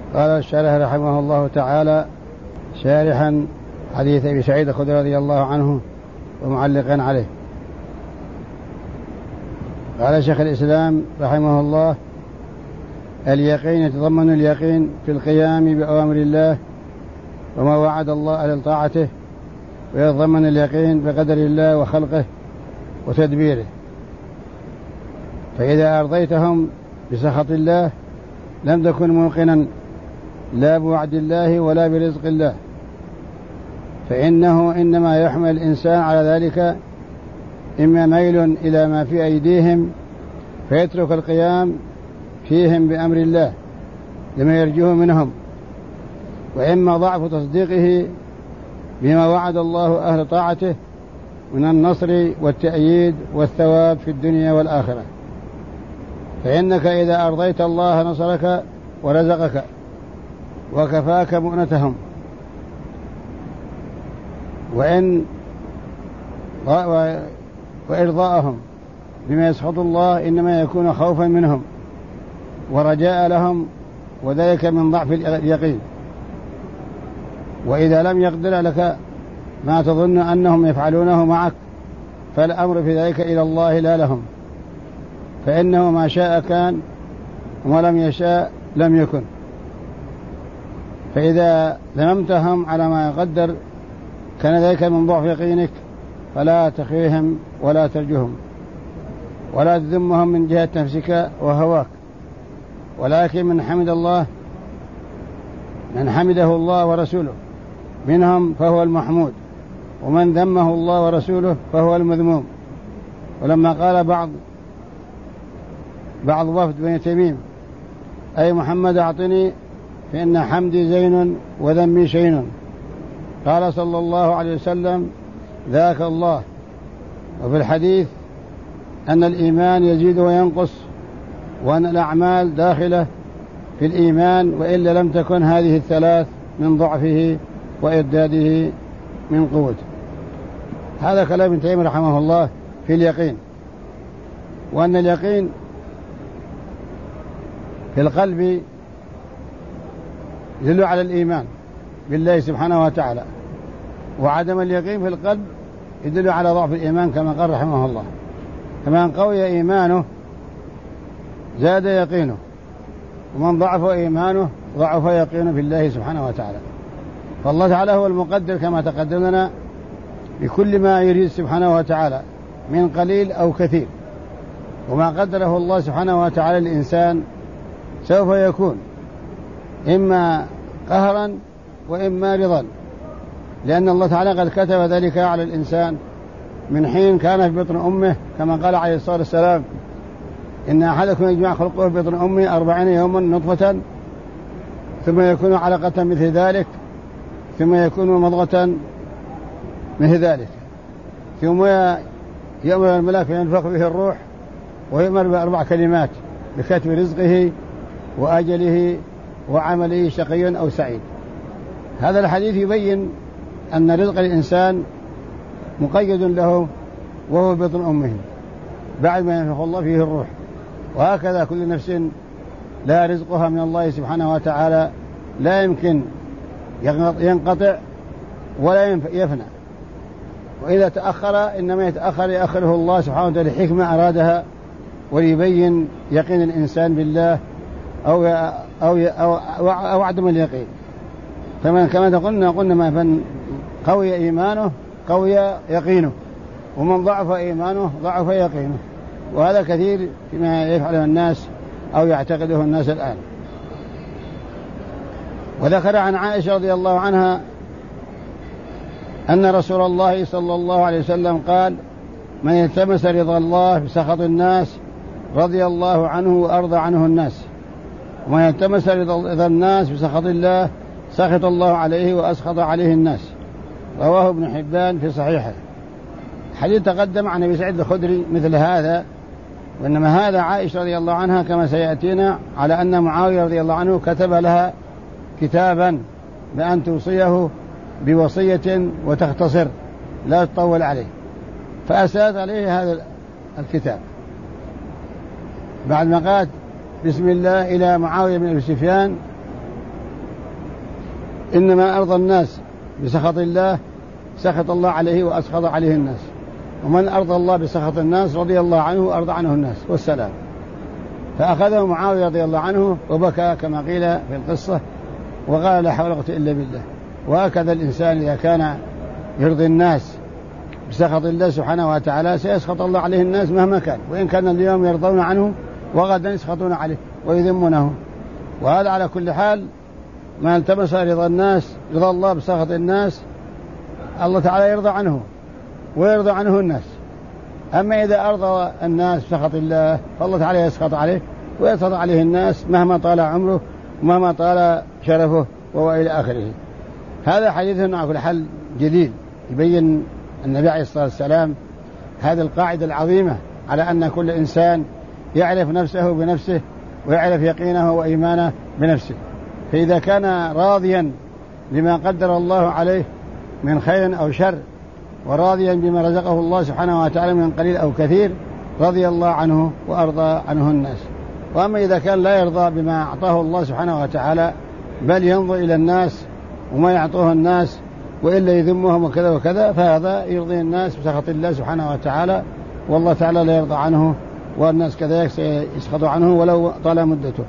قال الشارح رحمه الله تعالى شارحا حديث أبي سعيد الخدري رضي الله عنه ومعلقا عليه. قال شيخ الإسلام رحمه الله: اليقين يتضمن اليقين في القيام بأوامر الله وما وعد الله على طاعته، ويتضمن اليقين بقدر الله وخلقه وتدبيره. فإذا أرضيتهم بسخط الله لم تكن موقنا لا بوعد الله ولا برزق الله، فإنه إنما يحمل الإنسان على ذلك إما ميل إلى ما في أيديهم فيترك القيام فيهم بأمر الله لما يرجوه منهم، وإما ضعف تصديقه بما وعد الله أهل طاعته من النصر والتأييد والثواب في الدنيا والآخرة. فإنك إذا أرضيت الله نصرك ورزقك وكفاك مؤنتهم، وإرضاءهم بما يسخط الله إنما يكون خوفا منهم ورجاء لهم، وذلك من ضعف اليقين. وإذا لم يقدر لك ما تظن أنهم يفعلونه معك فالأمر في ذلك إلى الله لا لهم، فإنه ما شاء كان وما لم يشاء لم يكن. فإذا ذممتهم على ما يقدر كان ذلك من ضعف يقينك، فلا تخيهم ولا ترجهم ولا تذمهم من جهة نفسك وهواك، ولكن من حمده الله ورسوله منهم فهو المحمود، ومن ذمه الله ورسوله فهو المذموم. ولما قال بعض وفد بني تميم: أي محمد أعطني فإن حمدي زين وذمي شين، قال صلى الله عليه وسلم: ذاك الله. وفي الحديث أن الإيمان يزيد وينقص، وأن الأعمال داخلة في الإيمان، وإلا لم تكن هذه الثلاث من ضعفه وإرداده من قوته. هذا كلام ابن تيمية رحمه الله في اليقين، وأن اليقين في القلب يدل على الإيمان بالله سبحانه وتعالى، وعدم اليقين في القلب يدل على ضعف الإيمان، كما قال رحمه الله: فمن قوي إيمانه زاد يقينه، ومن ضعف إيمانه ضعف يقينه في الله سبحانه وتعالى. فالله تعالى هو المقدر كما تقدم لنا بكل ما يريد سبحانه وتعالى من قليل أو كثير، وما قدره الله سبحانه وتعالى للإنسان سوف يكون إما قهرا وإما رضا، لأن الله تعالى قد كتب ذلك على الإنسان من حين كان في بطن أمه، كما قال عليه الصلاة والسلام: إن أحدكم يجمع خلقه في بطن أمه 40 يوما نطفة ثم يكون علقة مثل ذلك ثم يكون مضغة مثل ذلك، ثم يأمر الملاك فينفخ به الروح ويؤمر ب4 كلمات: بكتب رزقه وأجله وعمله شقي أو سعيد. هذا الحديث يبين أن رزق الإنسان مقيد له وهو بطن أمه بعد ما ينفخ الله فيه الروح، وهكذا كل نفس لا رزقها من الله سبحانه وتعالى لا يمكن ينقطع ولا يفنى، وإذا تأخر إنما يأخره الله سبحانه وتعالى لحكمة أرادها وليبين يقين الإنسان بالله أو عدم اليقين. كما قلنا من قوي إيمانه قوي يقينه، ومن ضعف إيمانه ضعف يقينه، وهذا كثير فيما يفعله الناس أو يعتقده الناس الآن. وذكر عن عائشة رضي الله عنها أن رسول الله صلى الله عليه وسلم قال: من التمس رضا الله بسخط الناس رضي الله عنه وأرضى عنه الناس، ومن التمس رضا الناس بسخط الله سخط الله عليه وأسخط عليه الناس. رواه ابن حبان في صحيحه. حديث تقدم عن أبي سعيد الخدري مثل هذا، وإنما هذا عائشة رضي الله عنها كما سيأتينا على أن معاوية رضي الله عنه كتب لها كتابا بأن توصيه بوصية وتختصر لا تطول عليه، فأسأت عليه هذا الكتاب بعد ما قالت بسم الله إلى معاوية بن أبي سفيان إنما أرضى الناس بسخط الله سخط الله عليه وأسخط عليه الناس، ومن أرضى الله بسخط الناس رضي الله عنه وأرضى عنه الناس والسلام. فأخذه معاوية رضي الله عنه وبكى كما قيل في القصة وقال لا حول ولا قوة إلا بالله. وهكذا الإنسان إذا كان يرضي الناس بسخط الله سبحانه وتعالى سيسخط الله عليه الناس مهما كان، وإن كان اليوم يرضون عنه وغدا يسخطون عليه ويذمونه. وهذا على كل حال ما التمس رضا الناس رضا الله بسخط الناس الله تعالى يرضى عنه ويرضى عنه الناس. أما إذا أرضى الناس بسخط الله فالله تعالى يسخط عليه ويسخط عليه الناس مهما طال عمره ومهما طال شرفه وإلى آخره. هذا حديث على كل حال جديد يبين النبي عليه الصلاة والسلام هذه القاعدة العظيمة على أن كل إنسان يعرف نفسه بنفسه ويعرف يقينه وإيمانه بنفسه. فإذا كان راضيا بما قدر الله عليه من خير أو شر وراضيا بما رزقه الله سبحانه وتعالى من قليل أو كثير رضي الله عنه وأرضى عنه الناس. وأما إذا كان لا يرضى بما أعطاه الله سبحانه وتعالى بل ينظر إلى الناس وما يعطوه الناس وإلا يذمهم وكذا وكذا فهذا يرضي الناس بسخط الله سبحانه وتعالى والله تعالى لا يرضى عنه والناس كذلك سيسخطوا عنه ولو طال مدته.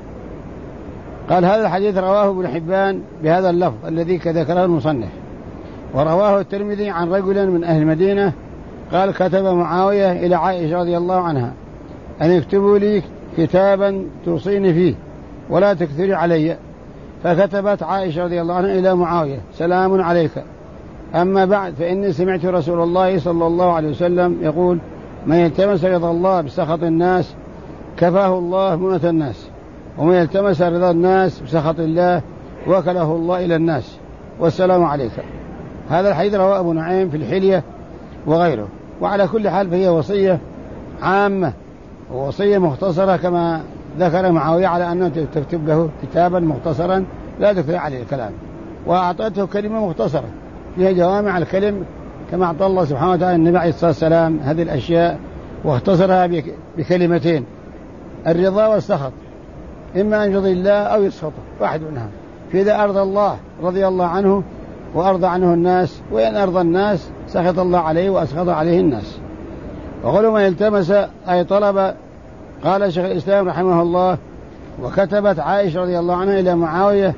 قال هذا الحديث رواه ابن حبان بهذا اللفظ الذي ذكره المصنف. ورواه الترمذي عن رجل من أهل المدينة قال كتب معاوية إلى عائشة رضي الله عنها أن يكتبوا لي كتابا توصيني فيه ولا تكثري علي. فكتبت عائشة رضي الله عنها إلى معاوية سلام عليك، أما بعد فإني سمعت رسول الله صلى الله عليه وسلم يقول من يلتمس رضا الله بسخط الناس كفاه الله مؤنة الناس، ومن يلتمس رضا الناس بسخط الله وكله الله إلى الناس، والسلام عليك. هذا الحديث رواه أبو نعيم في الحلية وغيره. وعلى كل حال فهي وصية عامة ووصية مختصرة كما ذكر معاوية على أنه تكتب له كتابا مختصرا لا تكثر عليه الكلام، وأعطته كلمة مختصرة فيها جوامع الكلم كما أعطى الله سبحانه وتعالى النبي عليه الصلاة والسلام هذه الأشياء واختصرها بكلمتين: الرضا والسخط، إما أن يرضي الله أو يسخطه واحد منها. فإذا أرضى الله رضي الله عنه وأرضى عنه الناس، وإن أرضى الناس سخط الله عليه وأسخط عليه الناس. وقالوا ما التمس أي طلب. قال شيخ الإسلام رحمه الله وكتبت عائشة رضي الله عنها إلى معاوية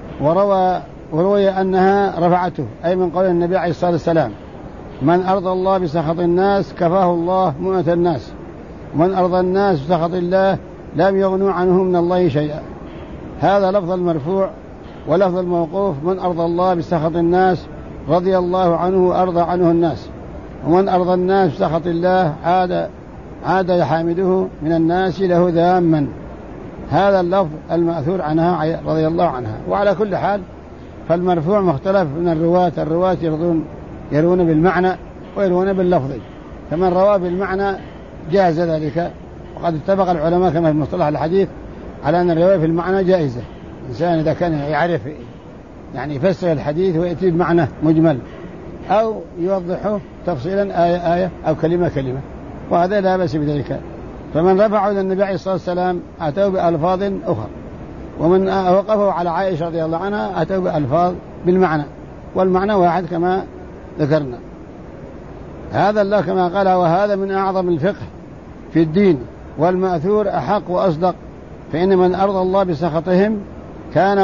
وروي أنها رفعته أي من قول النبي عليه الصلاة والسلام من أرضى الله بسخط الناس كفاه الله مؤنة الناس، ومن أرضى الناس بسخط الله لم يغنوا عنه من الله شيئا. هذا لفظ المرفوع. ولفظ الموقوف من أرضى الله بسخط الناس رضي الله عنه وأرضى عنه الناس، ومن أرضى الناس بسخط الله عاد يحامده من الناس له ذاما. هذا اللفظ المأثور عنها رضي الله عنها. وعلى كل حال فالمرفوع مختلف من الرواة يروون بالمعنى ويروون باللفظ، فمن روى بالمعنى جاز ذلك. وقد اتفق العلماء كما في مصطلح الحديث على أن الرواية في المعنى جائزة. الإنسان إذا كان يعرف يعني يفسر الحديث ويأتي بمعنى مجمل أو يوضحه تفصيلا آية أو كلمة وهذا لا بأس بذلك. فمن رفعه إلى النبي عليه الصلاة والسلام أتوا بألفاظ أخرى، ومن وقفه على عائشة رضي الله عنها أتوا بألفاظ بالمعنى، والمعنى واحد كما ذكرنا. هذا الله كما قال وهذا من أعظم الفقه في الدين، والمأثور أحق وأصدق. فإن من أرضى الله بسخطهم كان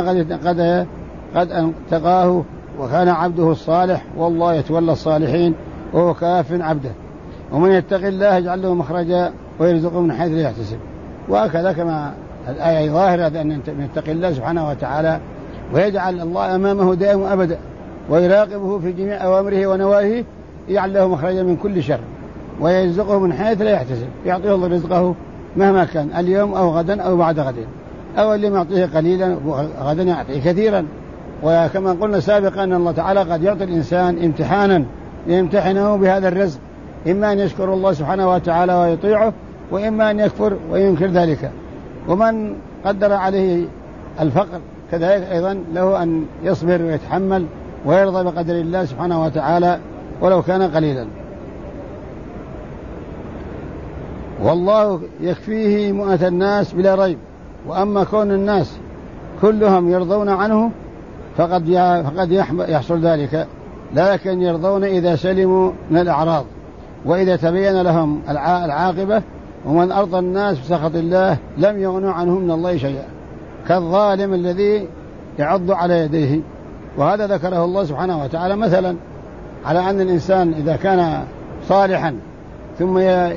قد انتقاه وكان عبده الصالح، والله يتولى الصالحين وهو كاف عبده. ومن يتق الله يجعل له مخرجا ويرزقه من حيث لا يحتسب. وهكذا كما الآية ظاهرة أن من يتق الله سبحانه وتعالى ويجعل الله أمامه دائما أبدا ويراقبه في جميع أوامره ونواهيه يجعل له مخرجا من كل شر ويرزقه من حيث لا يحتسب. يعطيه الله رزقه مهما كان اليوم أو غدا أو بعد غد، أو اللي يعطيه قليلا غدا يعطيه كثيرا. وكما قلنا سابقا أن الله تعالى قد يعطي الإنسان امتحانا يمتحنه بهذا الرزق، إما أن يشكر الله سبحانه وتعالى ويطيعه، وإما أن يكفر وينكر ذلك. ومن قدر عليه الفقر كذلك أيضا له أن يصبر ويتحمل ويرضى بقدر الله سبحانه وتعالى ولو كان قليلا. والله يكفيه مؤنة الناس بلا ريب. وأما كون الناس كلهم يرضون عنه فقد يحصل ذلك، لكن يرضون إذا سلموا من الأعراض وإذا تبين لهم العاقبة. ومن أرضى الناس بسخط الله لم يغنوا عنه من الله شيئا، كالظالم الذي يعض على يديه. وهذا ذكره الله سبحانه وتعالى مثلا على أن الإنسان إذا كان صالحا ثم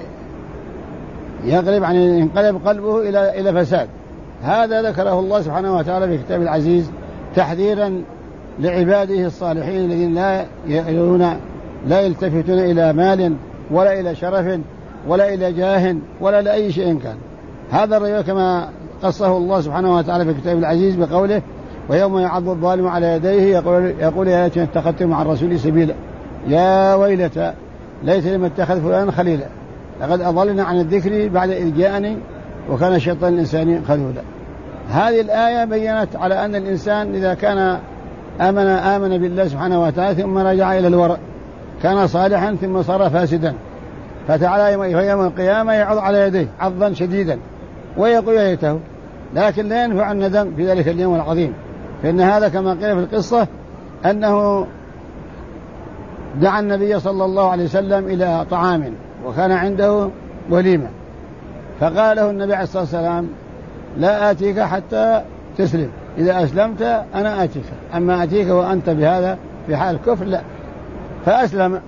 ينقلب قلبه إلى فساد. هذا ذكره الله سبحانه وتعالى في كتاب العزيز تحذيرا لعباده الصالحين الذين لا يلتفتون إلى مال ولا إلى شرف ولا إلى جاه ولا لأي شيء كان. هذا الرجل كما قصه الله سبحانه وتعالى في كتاب العزيز بقوله: ويوم يعض الظالم على يديه يقول يا ليتني اتخذت مع الرسول سبيلا يا ويلتى ليتني لم اتخذ فلانا خليلا لقد أضلنا عن الذكر بعد إذ جاءني وكان الشيطان الإنساني خذولا. هذه الآية بيّنت على أن الإنسان إذا كان آمن بالله سبحانه وتعالى ثم رجع إلى الورع كان صالحا ثم صار فاسدا، فتعالى يوم القيامة يعض على يديه عضا شديدا ويقول يا ليته، لكن لا ينفع الندم في ذلك اليوم العظيم. فإن هذا كما قيل في القصة أنه دعا النبي صلى الله عليه وسلم إلى طعام وكان عنده وليمة، فقال له النبي عليه الصلاة والسلام: لا آتيك حتى تسلم، إذا أسلمت أنا آتيك، أما آتيك وأنت بهذا في حال الكفر لا. فأسلم،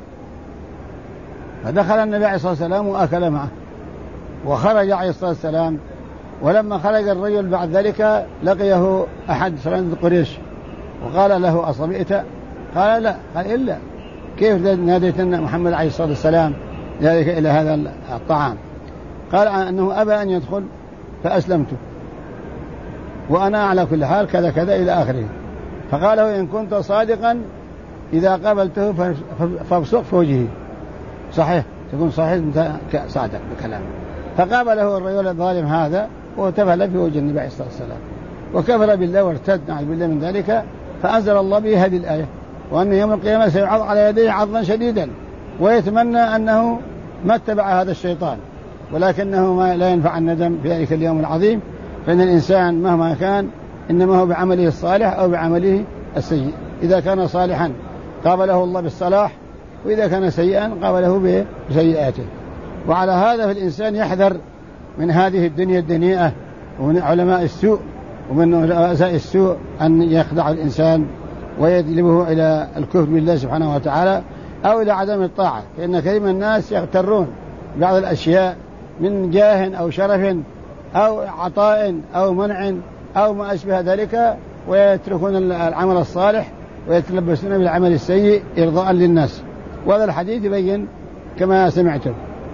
فدخل النبي عليه الصلاة والسلام وأكل معه وخرج عليه الصلاة والسلام. ولما خرج الرجل بعد ذلك لقيه أحد فرند قريش وقال له: أصبئت؟ قال: لا. قال: إلا كيف ناديت محمد عليه الصلاة والسلام ذلك إلى هذا الطعام؟ قال أنه أبى أن يدخل فأسلمته وأنا على كل حال كذا كذا إلى آخره. فقال له: إن كنت صادقا إذا قابلته فابصق في وجهه، صحيح تكون صحيح أنت صادق بكلامه. فقابله الرجل الظالم هذا وتفل في وجه النبي عليه الصلاة والسلام وكفر بالله وارتد نعوذ بالله من ذلك. فأنزل الله به هذه الآية: وأن يوم القيامة سيعض على يديه عضا شديدا، ويتمنى أنه ما اتبع هذا الشيطان، ولكنه ما لا ينفع الندم في ذلك اليوم العظيم. فإن الإنسان مهما كان إنما هو بعمله الصالح أو بعمله السيء. إذا كان صالحا قابله الله بالصلاح، وإذا كان سيئا قابله بسيئاته. وعلى هذا فالإنسان يحذر من هذه الدنيا الدنيئة ومن علماء السوء ومن رؤساء السوء أن يخدع الإنسان ويجلبه إلى الكفر بالله سبحانه وتعالى أو إلى عدم الطاعة. فإن كثير من الناس يغترون بعض الأشياء من جاه أو شرف أو عطاء أو منع أو ما أشبه ذلك، ويتركون العمل الصالح ويتلبسون بالعمل السيء إرضاء للناس. وهذا الحديث يبين كما سمعتم.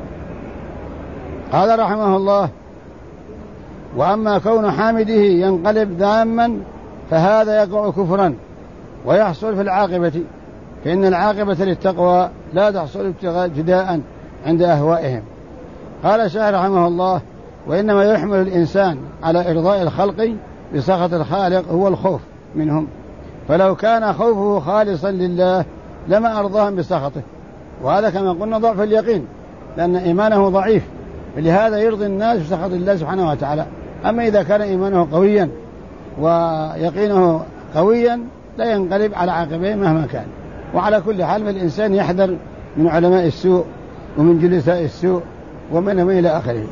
قال رحمه الله: وأما كون حامده ينقلب ذاما فهذا يقع كفرا ويحصل في العاقبة، فإن العاقبة للتقوى لا تحصل ابتغاء جداء عند أهوائهم. قال الشيخ رحمه الله: وإنما يحمل الإنسان على إرضاء الخلق بسخط الخالق هو الخوف منهم، فلو كان خوفه خالصا لله لما أرضاهم بسخطه. وهذا كما قلنا ضعف اليقين، لأن إيمانه ضعيف، لهذا يرضي الناس بسخط الله سبحانه وتعالى. أما إذا كان إيمانه قويا ويقينه قويا لا ينقلب على عاقبيه مهما كان. وعلى كل حال فالإنسان يحذر من علماء السوء ومن جلساء السوء ومن إلى آخره.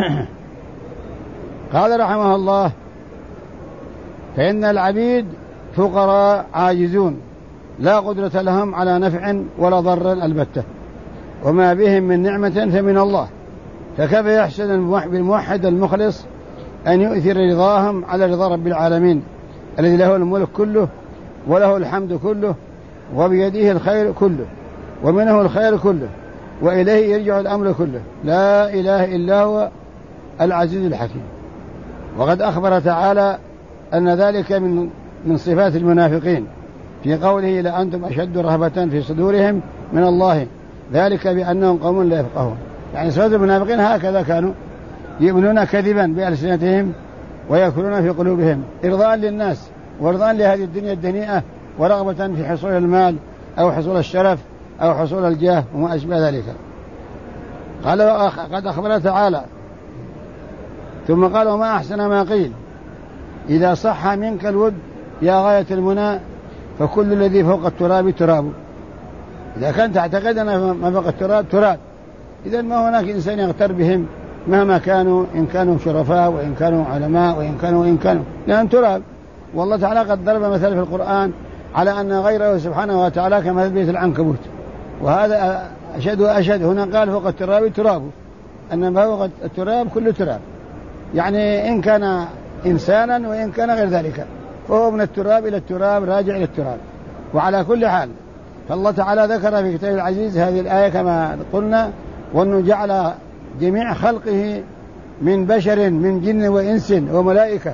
قال رحمه الله: فإن العبيد فقراء عاجزون لا قدرة لهم على نفع ولا ضر البتة، وما بهم من نعمة فمن الله، فكيف يحسن بالموحد المخلص أن يؤثر رضاهم على رضا رب العالمين الذي له الملك كله وله الحمد كله وبيده الخير كله ومنه الخير كله وإليه يرجع الأمر كله، لا إله إلا هو العزيز الحكيم. وقد أخبر تعالى أن ذلك من صفات المنافقين في قوله: لأنتم أشد رهبة في صدورهم من الله ذلك بأنهم قوم لا يفقهون. يعني صفات المنافقين هكذا كانوا يؤمنون كذبا بألسنتهم ويكفرون في قلوبهم إرضاء للناس وإرضاء لهذه الدنيا الدنيئة ورغبة في حصول المال أو حصول الشرف أو حصول الجاه وما أشبه ذلك. قال: قد أخبر تعالى ثم قال: وما أحسن ما قيل إذا صح منك الود يا غاية المنى فكل الذي فوق التراب تراب. إذا كنت تعتقد أن ما فوق التراب تراب، إذن ما هناك إنسان يغتر بهم مهما كانوا، إن كانوا شرفاء وإن كانوا علماء وإن كانوا لأن تراب. والله تعالى قد ضرب مثل في القرآن على أن غيره سبحانه وتعالى كمثل بيت العنكبوت، وهذا أشد وأشد. هنا قال فوق التراب تراب، أن ما فوق التراب كل تراب، يعني إن كان إنسانا وإن كان غير ذلك فهو من التراب إلى التراب راجع إلى التراب. وعلى كل حال فالله تعالى ذكر في كتابه العزيز هذه الآية كما قلنا، وأنه جعل جميع خلقه من بشر من جن وإنس وملائكة،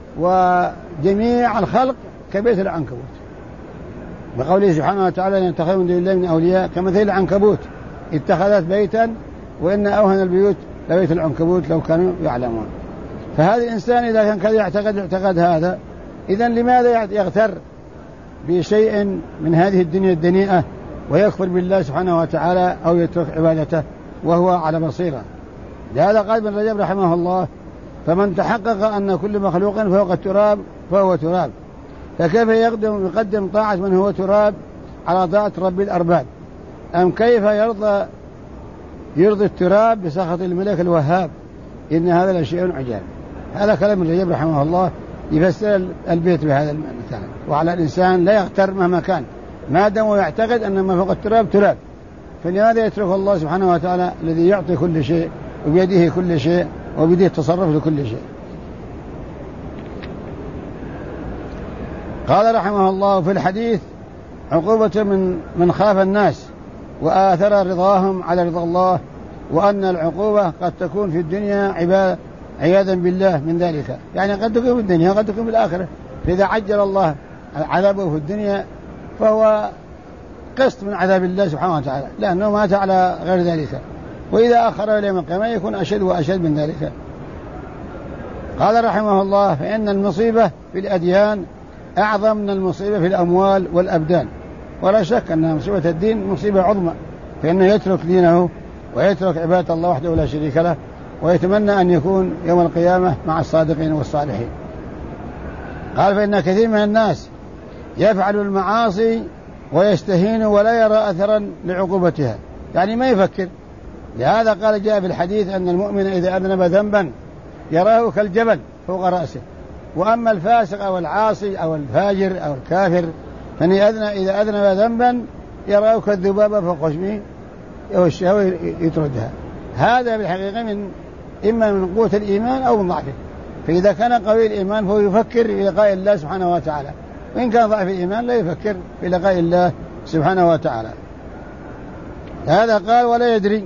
وجميع الخلق كبيت العنكبوت، بقوله سبحانه وتعالى: يتخذ من دون الله من أولياء كمثل العنكبوت اتخذت بيتا وإن أوهن البيوت لبيت العنكبوت لو كانوا يعلمون. فهذا الإنسان إذا كان كذا يعتقد هذا، إذن لماذا يغتر بشيء من هذه الدنيا الدنيئة ويكفر بالله سبحانه وتعالى أو يترك عبادته وهو على بصيرة؟ لهذا قال ابن رجب رحمه الله: فمن تحقق أن كل مخلوق فوق التراب فهو تراب، فكيف يقدم طاعة من هو تراب على طاعة رب الأرباب؟ أم كيف يرضي التراب بسخط الملك الوهاب؟ إن هذا لشيء عجاب. هذا كلام ابن رجب رحمه الله يفسر البيت بهذا المثال. وعلى الإنسان لا يغتر مهما كان، ما دام يعتقد أن ما فوق التراب تراب، فلماذا يترك الله سبحانه وتعالى الذي يعطي كل شيء وبيده كل شيء وبيده التصرف لكل شيء؟ قال رحمه الله في الحديث: عقوبة من خاف الناس وآثر رضاهم على رضا الله، وأن العقوبة قد تكون في الدنيا عياذا بالله من ذلك، يعني قد تكون في الدنيا وقد تكون في الآخرة. فإذا عجل الله عذابه في الدنيا فهو قسط من عذاب الله سبحانه وتعالى، لأنه مات على غير ذلك، وإذا أخر إلى يوم القيامة يكون أشد وأشد من ذلك. قال رحمه الله: فإن المصيبة في الأديان أعظم من المصيبة في الأموال والأبدان. ولا شك أن مصيبة الدين مصيبة عظمى، فإنه يترك دينه ويترك عبادة الله وحده لا شريك له، ويتمنى أن يكون يوم القيامة مع الصادقين والصالحين. قال: فإن كثير من الناس يفعل المعاصي ويستهين ولا يرى أثرا لعقوبتها، يعني ما يفكر. لهذا قال جاء في الحديث أن المؤمن إذا أذنب ذنبا يراه كالجبل فوق رأسه، وأما الفاسق أو العاصي أو الفاجر أو الكافر إذا أذنب ذنبا يراه كالذبابة فوق خشمه والشهوة يطردها. هذا بالحقيقة إما من قوة الإيمان أو من ضعفه. فإذا كان قوي الإيمان فهو يفكر في لقاء الله سبحانه وتعالى، وإن كان ضعف الإيمان لا يفكر في لقاء الله سبحانه وتعالى. هذا قال: ولا يدري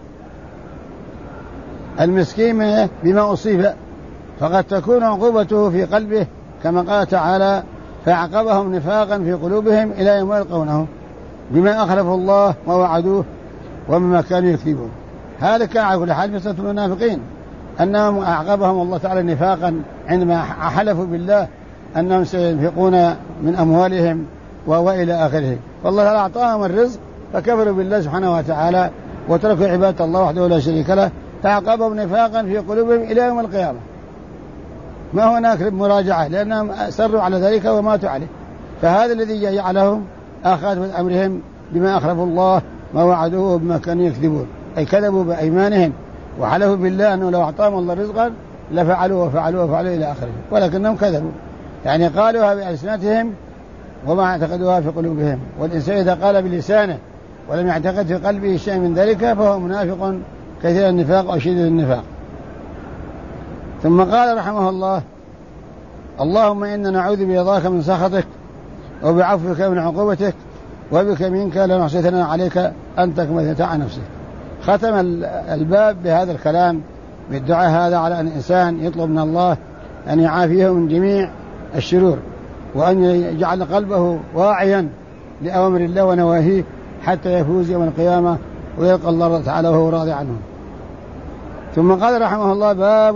المسكين بما أصيب، فقد تكون عقوبته في قلبه، كما قال تعالى: فعقبهم نفاقا في قلوبهم إلى يوم يلقونه بما أخلفوا الله ووعدوه ومما كانوا يكذبون. هذا كان على كل حال مثل المنافقين، أنهم أعقبهم الله تعالى نفاقا عندما حلفوا بالله أنهم سينفقون من أموالهم وإلى آخره، فالله تعالى أعطاهم الرزق فكفروا بالله سبحانه وتعالى وتركوا عبادة الله وحده لا شريك له، فعقبهم نفاقا في قلوبهم إلى يوم القيامة. ما هناك مراجعة، لأنهم أصروا على ذلك وماتوا عليه. فهذا الذي جعلهم أخذ من أمرهم بما أخلفوا الله ما وعدوه وبما كانوا يكذبون، أي كذبوا بأيمانهم وحلفوا بالله أنه لو أعطاهم الله رزقا لفعلوا وفعلوا إلى آخره، ولكنهم كذبوا، يعني قالوها بألسنتهم وما اعتقدوها في قلوبهم. والإنسان إذا قال بلسانه ولم يعتقد في قلبه شيء من ذلك فهو منافق كثير النفاق أو شديد النفاق. ثم قال رحمه الله: اللهم إنا نعوذ برضاك من سخطك وبعفوك من عقوبتك وبك منك لا نحصي ثناء عليك أنت كما أثنيت على نفسك. ختم الباب بهذا الكلام بالدعاء هذا على أن الإنسان يطلب من الله أن يعافيه من جميع الشرور، وأن يجعل قلبه واعيا لأوامر الله ونواهيه حتى يفوز يوم القيامة ويلقى الله تعالى وهو راضي عنه. ثم قال رحمه الله: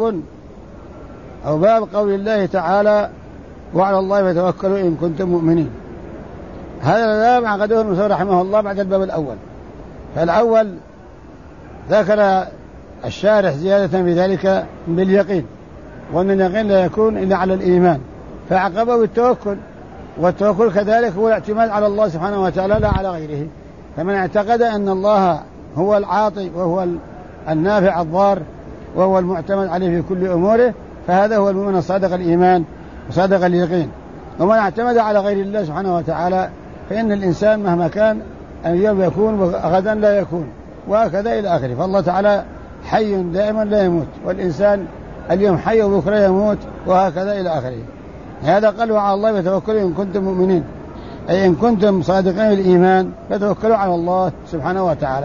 باب قول الله تعالى: وعلى الله فتوكلوا إن كنتم مؤمنين. هذا الباب عقده المصنف رحمه الله بعد الباب الأول. فالأول ذكر الشارح زيادة في ذلك باليقين، وأن اليقين لا يكون إلا على الإيمان، فعقبه بالتوكل، والتوكل كذلك هو الاعتماد على الله سبحانه وتعالى لا على غيره. فمن اعتقد أن الله هو العاطي وهو النافع الضار وهو المعتمد عليه في كل أموره فهذا هو المؤمن الصادق الإيمان وصادق اليقين. ومن اعتمد على غير الله سبحانه وتعالى فإن الإنسان مهما كان اليوم يكون وغدا لا يكون وهكذا إلى آخره. فالله تعالى حي دائما لا يموت، والإنسان اليوم حي وبكرة يموت وهكذا إلى آخره. هذا قالوا على الله فتوكلوا إن كنتم مؤمنين، أي إن كنتم صادقين الإيمان فتوكلوا على الله سبحانه وتعالى.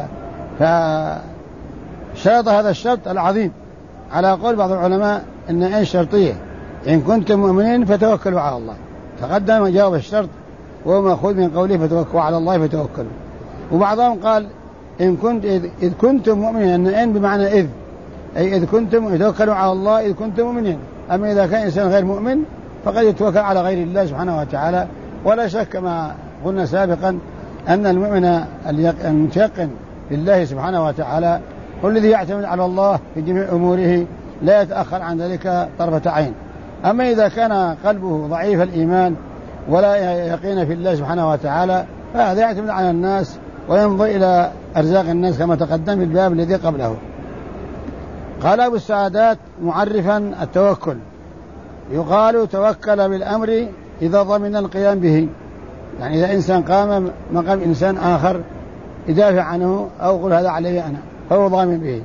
فشرط هذا الشرط العظيم على قول بعض العلماء إن إن شرطية إن كنتم مؤمنين فتوكلوا على الله، تقدم جواب الشرط وهو مأخوذ من قوله فتوكلوا على الله فتوكلوا. وبعضهم قال إذ كنتم مؤمنين، أن إن بمعنى إذ، أي إذ كنتم يتوكلوا على الله إذ كنتم مؤمنين. أما إذا كان إنسان غير مؤمن فقد يتوكل على غير الله سبحانه وتعالى. ولا شك كما قلنا سابقا أن المؤمن المتيقن بالله سبحانه وتعالى هو الذي يعتمد على الله في جميع أموره لا يتأخر عن ذلك طرفة عين. أما إذا كان قلبه ضعيف الإيمان ولا يقين في الله سبحانه وتعالى فهذا يعتمد على الناس وينظر إلى أرزاق الناس كما تقدم في الباب الذي قبله. قال أبو السعادات معرفا التوكل: يقال توكل بالأمر إذا ضمن القيام به، يعني إذا إنسان قام مقام إنسان آخر يدافع عنه أو قل هذا علي أنا فهو ضامن به.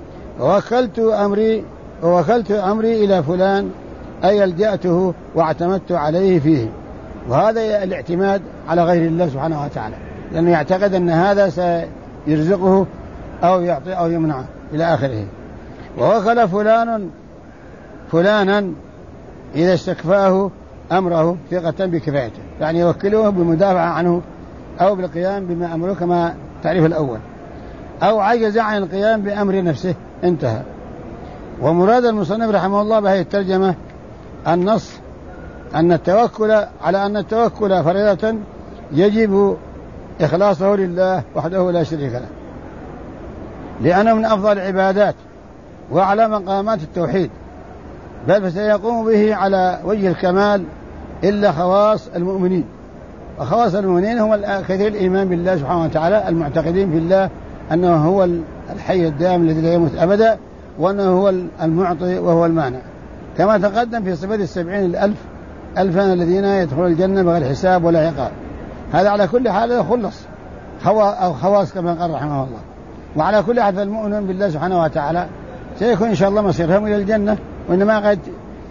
ووكلت أمري إلى فلان أي ألجأته واعتمدت عليه فيه. وهذا الاعتماد على غير الله سبحانه وتعالى، لأنه يعتقد أن هذا سيرزقه أو يعطي أو يمنعه إلى آخره. ووكل فلانا إذا استكفاه أمره ثقة بكفايته، يعني يوكله بالمدافعة عنه أو بالقيام بما أمره كما تعريف الأول، أو عجز عن القيام بأمر نفسه انتهى. ومراد المصنف رحمه الله بهذه الترجمة النص أن التوكل فريضة يجب إخلاصه لله وحده لا شريك له، لأنه من أفضل العبادات وعلى مقامات التوحيد، بل فسيقوم به على وجه الكمال إلا خواص المؤمنين. وخواص المؤمنين هم كثير الإيمان بالله سبحانه وتعالى، المعتقدين في الله أنه هو الحي الدائم الذي لا يموت أبدا، وأنه هو المعطي وهو المانع، كما تقدم في صفة 70,000 ألفا الذين يدخلون الجنة بغير حساب ولا عقاب. هذا على كل حال يخلص أو خواص كما قال رحمه الله. وعلى كل حال فالمؤمنون بالله سبحانه وتعالى سيكون إن شاء الله مصيرهم إلى الجنة، وإنما قد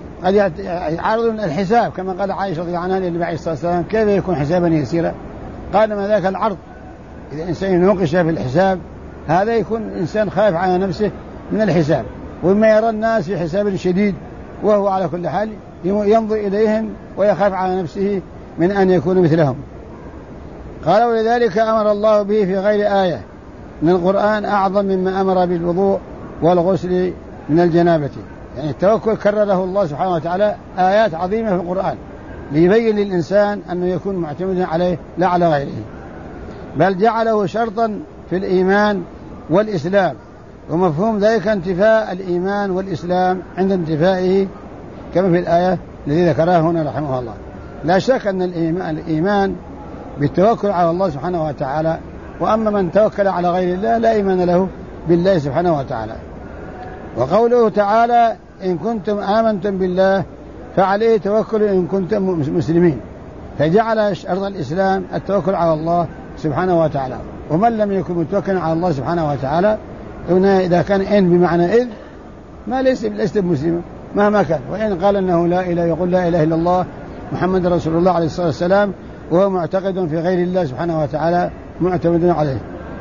يعرضون الحساب كما قال عائشة رضي الله عنها للنبي عليه الصلاة والسلام: كيف يكون حسابا يسيرا؟ قال: ما ذاك العرض، إذا إنسان ينوقش في الحساب هذا يكون إنسان خايف على نفسه من الحساب، وما يرى الناس في حساب شديد وهو على كل حال ينظر إليهم ويخاف على نفسه من أن يكون مثلهم. قال: ولذلك أمر الله به في غير آية من القرآن أعظم مما أمر بالوضوء والغسل من الجنابة. يعني التوكل كرره الله سبحانه وتعالى آيات عظيمة في القرآن ليبين للإنسان أنه يكون معتمدا عليه لا على غيره، بل جعله شرطا في الإيمان والإسلام. ومفهوم ذلك انتفاء الإيمان والإسلام عند انتفائه كما في الآية التي ذكرها هنا رحمه الله. لا شك أن الإيمان بالتوكل على الله سبحانه وتعالى، وأما من توكل على غير الله لا إيمان له بالله سبحانه وتعالى. وقوله تعالى: إن كنتم آمنتم بالله فعليه توكلوا إن كنتم مسلمين، فجعل شرط الإسلام التوكل على الله سبحانه وتعالى. ومن لم يكن متوكلا على الله سبحانه وتعالى إذا كان إن بمعنى إذ ما ليس مسلما مهما كان، وإن قال أنه لا إله يقول لا إله إلا الله محمد رسول الله عليه الصلاة والسلام وهو معتقد في غير الله سبحانه وتعالى معتمد عليه.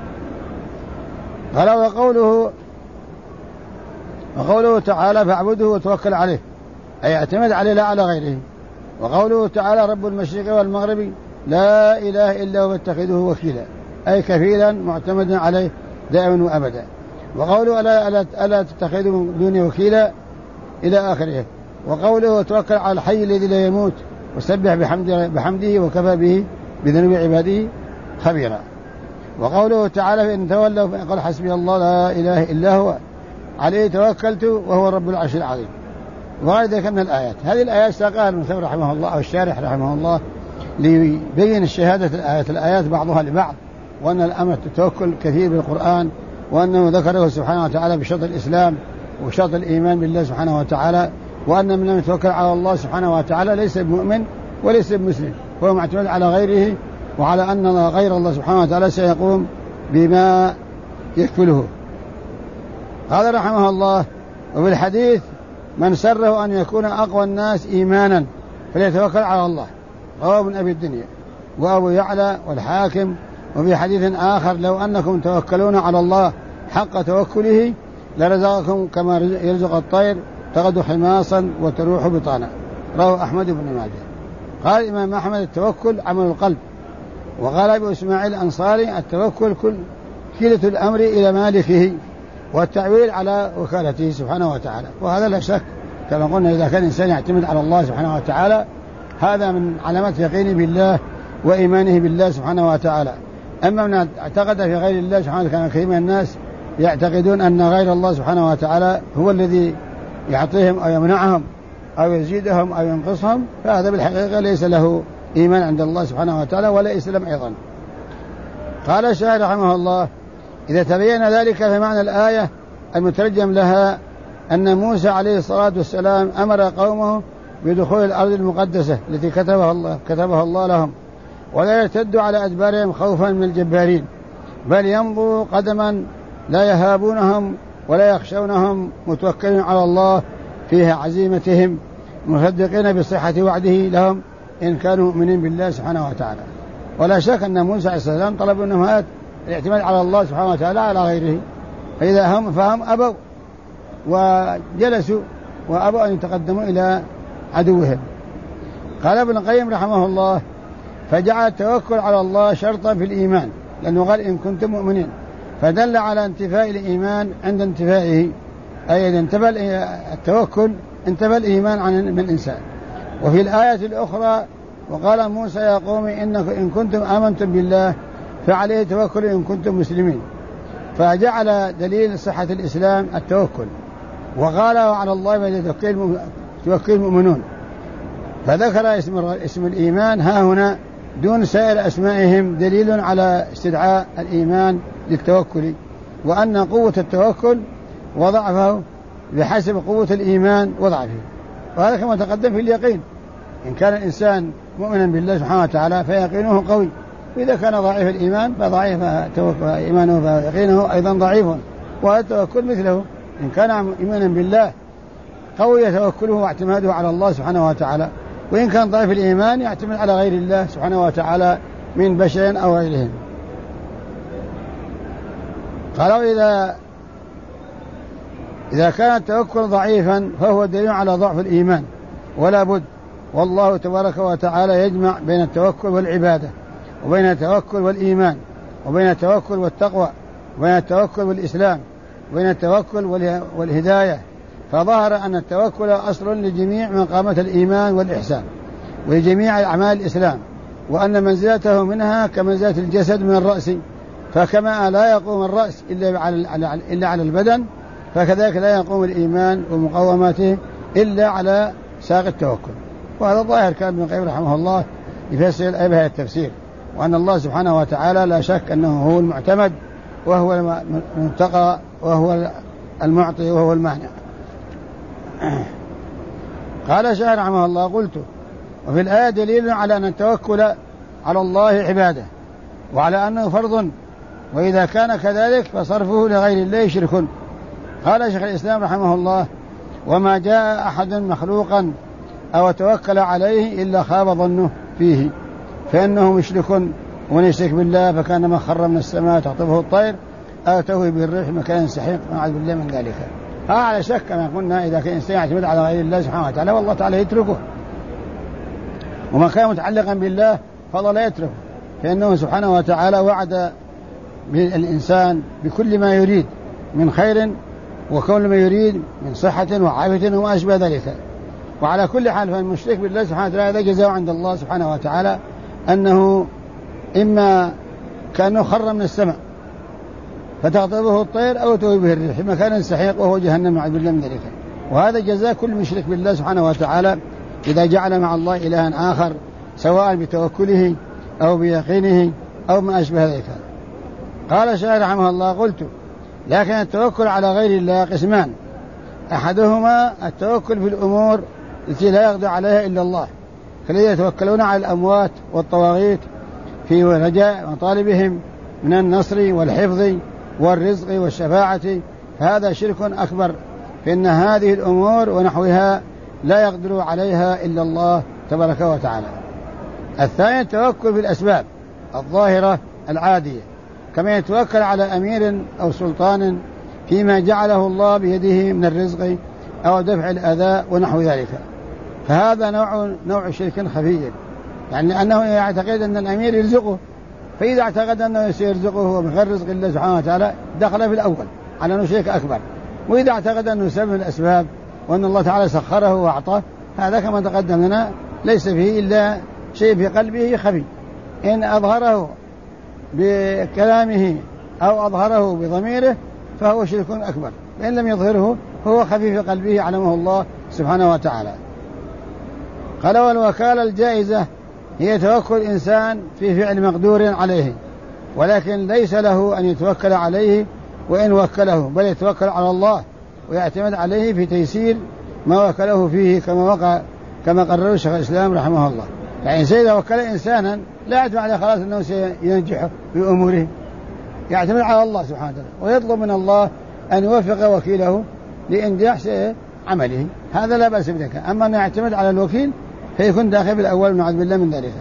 قال: وقوله تعالى: فاعبده وتوكل عليه، أي اعتمد عليه لا على غيره. وقوله تعالى: رب المشرق والمغرب لا إله إلا هو فاتخذه وكيلا، أي كفيلا معتمدا عليه دائما وأبدا. وقوله: ألا تتخذوا من دونه وكيلا إلى آخره. وقوله: وتوكل على الحي الذي لا يموت وسبح بحمده وكفى به بذنوب عباده خبيرا. وقوله تعالى: فإن تولوا فقل حسبي الله لا إله إلا هو عليه توكلت وهو رب العرش العظيم. وغير ذلك من الآيات. هذه الآيات ساقها المثنى رحمه الله أو الشارح رحمه الله ليبين الشهادة الآيات بعضها لبعض، وأن الأمر التوكل كثير بالقرآن، وأنه ذكره سبحانه وتعالى بشرط الإسلام وشرط الإيمان بالله سبحانه وتعالى، وأن من لم يتوكل على الله سبحانه وتعالى ليس بمؤمن وليس بمسلم، هو معتمد على غيره، وعلى أن غير الله سبحانه وتعالى سيقوم بما يكفله. قال رحمه الله: وفي الحديث: من سره أن يكون أقوى الناس إيمانا فليتوكل على الله، رواه ابن أبي الدنيا وأبو يعلى والحاكم. وفي حديث آخر: لو أنكم توكلون على الله حق توكله لرزقكم كما يرزق الطير تغدو حماصا وتروح بطانا، رواه أحمد بن ماجه. قال الإمام أحمد: التوكل عمل القلب. وقال أبو إسماعيل الأنصاري: التوكل كلة الأمر إلى مالكه، والتعويل على وكالته سبحانه وتعالى. وهذا لا شك كما قلنا، إذا كان الإنسان يعتمد على الله سبحانه وتعالى هذا من علامات يقينه بالله وإيمانه بالله سبحانه وتعالى. أما من اعتقد في غير الله سبحانه وتعالى، كان كثير من الناس يعتقدون أن غير الله سبحانه وتعالى هو الذي يعطيهم أو يمنعهم أو يزيدهم أو ينقصهم، فهذا بالحقيقة ليس له إيمان عند الله سبحانه وتعالى ولا إسلام أيضا. قال الشاعر رحمه الله: إذا تبين ذلك فمعنى الآية المترجم لها أن موسى عليه الصلاة والسلام أمر قومه بدخول الأرض المقدسة التي كتبها الله لهم، ولا يرتدوا على أدبارهم خوفا من الجبارين، بل يمضوا قدما لا يهابونهم ولا يخشونهم، متوكلين على الله فيها عزيمتهم، مصدقين بصحة وعده لهم إن كانوا مؤمنين بالله سبحانه وتعالى. ولا شك أن موسى عليه السلام طلب منهم هذا الاعتماد على الله سبحانه وتعالى على غيره، فهم أبوا وجلسوا وأبوا أن يتقدموا إلى عدوهم. قال ابن القيم رحمه الله: فجعل التوكل على الله شرطا في الإيمان، لأنه قال إن كنتم مؤمنين، فدل على انتفاء الإيمان عند انتفائه، أي إذا انتفى التوكل انتفى الإيمان من الإنسان. وفي الآية الأخرى: وقال موسى يا قوم إن كنتم آمنتم بالله فعليه توكل إن كنتم مسلمين، فجعل دليل صحة الإسلام التوكل، وقال على الله توكل المؤمنون، فذكر اسم الإيمان ها هنا دون سائر أسمائهم دليل على استدعاء الإيمان للتوكل، وأن قوة التوكل وضعفه بحسب قوة الإيمان وضعفه. وهذا كما تقدم في اليقين، إن كان الإنسان مؤمنا بالله سبحانه وتعالى فيقينه قوي، وإذا كان ضعيف الإيمان فضعيف إيمانه فيقينه أيضا ضعيف. وهذا التوكل مثله، إن كان إيمانا بالله قوي توكله واعتماده على الله سبحانه وتعالى، وإن كان ضعيف الإيمان يعتمد على غير الله سبحانه وتعالى من بشر أو غيرهم. قالوا إذا كان التوكل ضعيفا فهو دليل على ضعف الإيمان ولا بد. والله تبارك وتعالى يجمع بين التوكل والعبادة، وبين التوكل والإيمان، وبين التوكل والتقوى، وبين التوكل والإسلام، وبين التوكل والهداية. فظهر أن التوكل أصل لجميع مقامات الإيمان والإحسان ولجميع أعمال الإسلام، وأن منزلته منها كمنزلة الجسد من الرأس، فكما لا يقوم الرأس إلا على البدن، فكذلك لا يقوم الإيمان ومقوماته إلا على ساق التوكل. وهذا ظاهر كلام ابن القيم رحمه الله يفسر الآية بهذا التفسير، وأن الله سبحانه وتعالى لا شك أنه هو المعتمد وهو المنتقى وهو المعطي وهو المانع. قال الشاعر رحمه الله: قلت: وفي الآية دليل على أن التوكل على الله عبادة، وعلى أنه فرض، وإذا كان كذلك فصرفه لغير الله شرك. قال شيخ الإسلام رحمه الله: وما جاء أحد مخلوقا أو توكل عليه إلا خاب ظنه فيه، فإنه مشرك، ومن يشرك بالله فكانما خر من السماء تخطفه الطير أو تهوي به الريح مكان سحيق، نعوذ بالله من ذلك. على شك كما قلنا، إذا كان الإنسان يعتمد على غير الله سبحانه وتعالى والله تعالى يتركه، وما كان متعلقا بالله فالله لا يتركه، فإنه سبحانه وتعالى وعد بالإنسان بكل ما يريد من خير وكل ما يريد من صحة وعافية وما أشبه ذلك. وعلى كل حال فالمشرك بالله سبحانه وتعالى هذا جزاء عند الله سبحانه وتعالى، أنه إما كأنه خر من السماء فتغضبه الطير أو تهوي به الريح مكان سحيق وهو جهنم، نعوذ بالله من ذلك. وهذا جزاء كل مشرك بالله سبحانه وتعالى إذا جعل مع الله إلها آخر سواء بتوكله أو بيقينه أو ما أشبه ذلك. قال الشيخ رحمه الله: قلت: لكن التوكل على غير الله قسمان، أحدهما التوكل في الأمور التي لا يقدر عليها إلا الله، فالذين يتوكلون على الأموات والطواغيت في رجاء مطالبهم من النصر والحفظ والرزق والشفاعة، فهذا شرك أكبر، فإن هذه الأمور ونحوها لا يقدر عليها إلا الله تبارك وتعالى. الثاني التوكل في الأسباب الظاهرة العادية، كما يتوكل على أمير أو سلطان فيما جعله الله بيده من الرزق أو دفع الأذى ونحو ذلك، فهذا نوع شرك خفي، يعني أنه يعتقد أن الأمير يرزقه، فإذا اعتقد أنه سيرزقه من غير رزق الله سبحانه وتعالى دخل في الأول على أنه شرك أكبر. وإذا اعتقد أنه سبب من الأسباب وأن الله تعالى سخره وأعطاه، هذا كما تقدم لنا ليس فيه إلا شيء في قلبه خفي، إن أظهره بكلامه أو أظهره بضميره فهو شرك أكبر، وإن لم يظهره هو خفي في قلبه علمه الله سبحانه وتعالى. قال: والوكالة الجائزة هي توكل الإنسان في فعل مقدور عليه، ولكن ليس له أن يتوكل عليه وإن وكله، بل يتوكل على الله ويعتمد عليه في تيسير ما وكله فيه، كما قرر شيخ الإسلام رحمه الله. يعني إذا وكل إنسانا لا يعتمد عليه خلاص أنه سينجح في أموره، يعتمد على الله سبحانه وتعالى ويطلب من الله أن يوفق وكيله لإنجاح عمله، هذا لا بأس بذلك. أما أن يعتمد على الوكيل فيكون داخل بالأول، ونعوذ بالله من ذلك.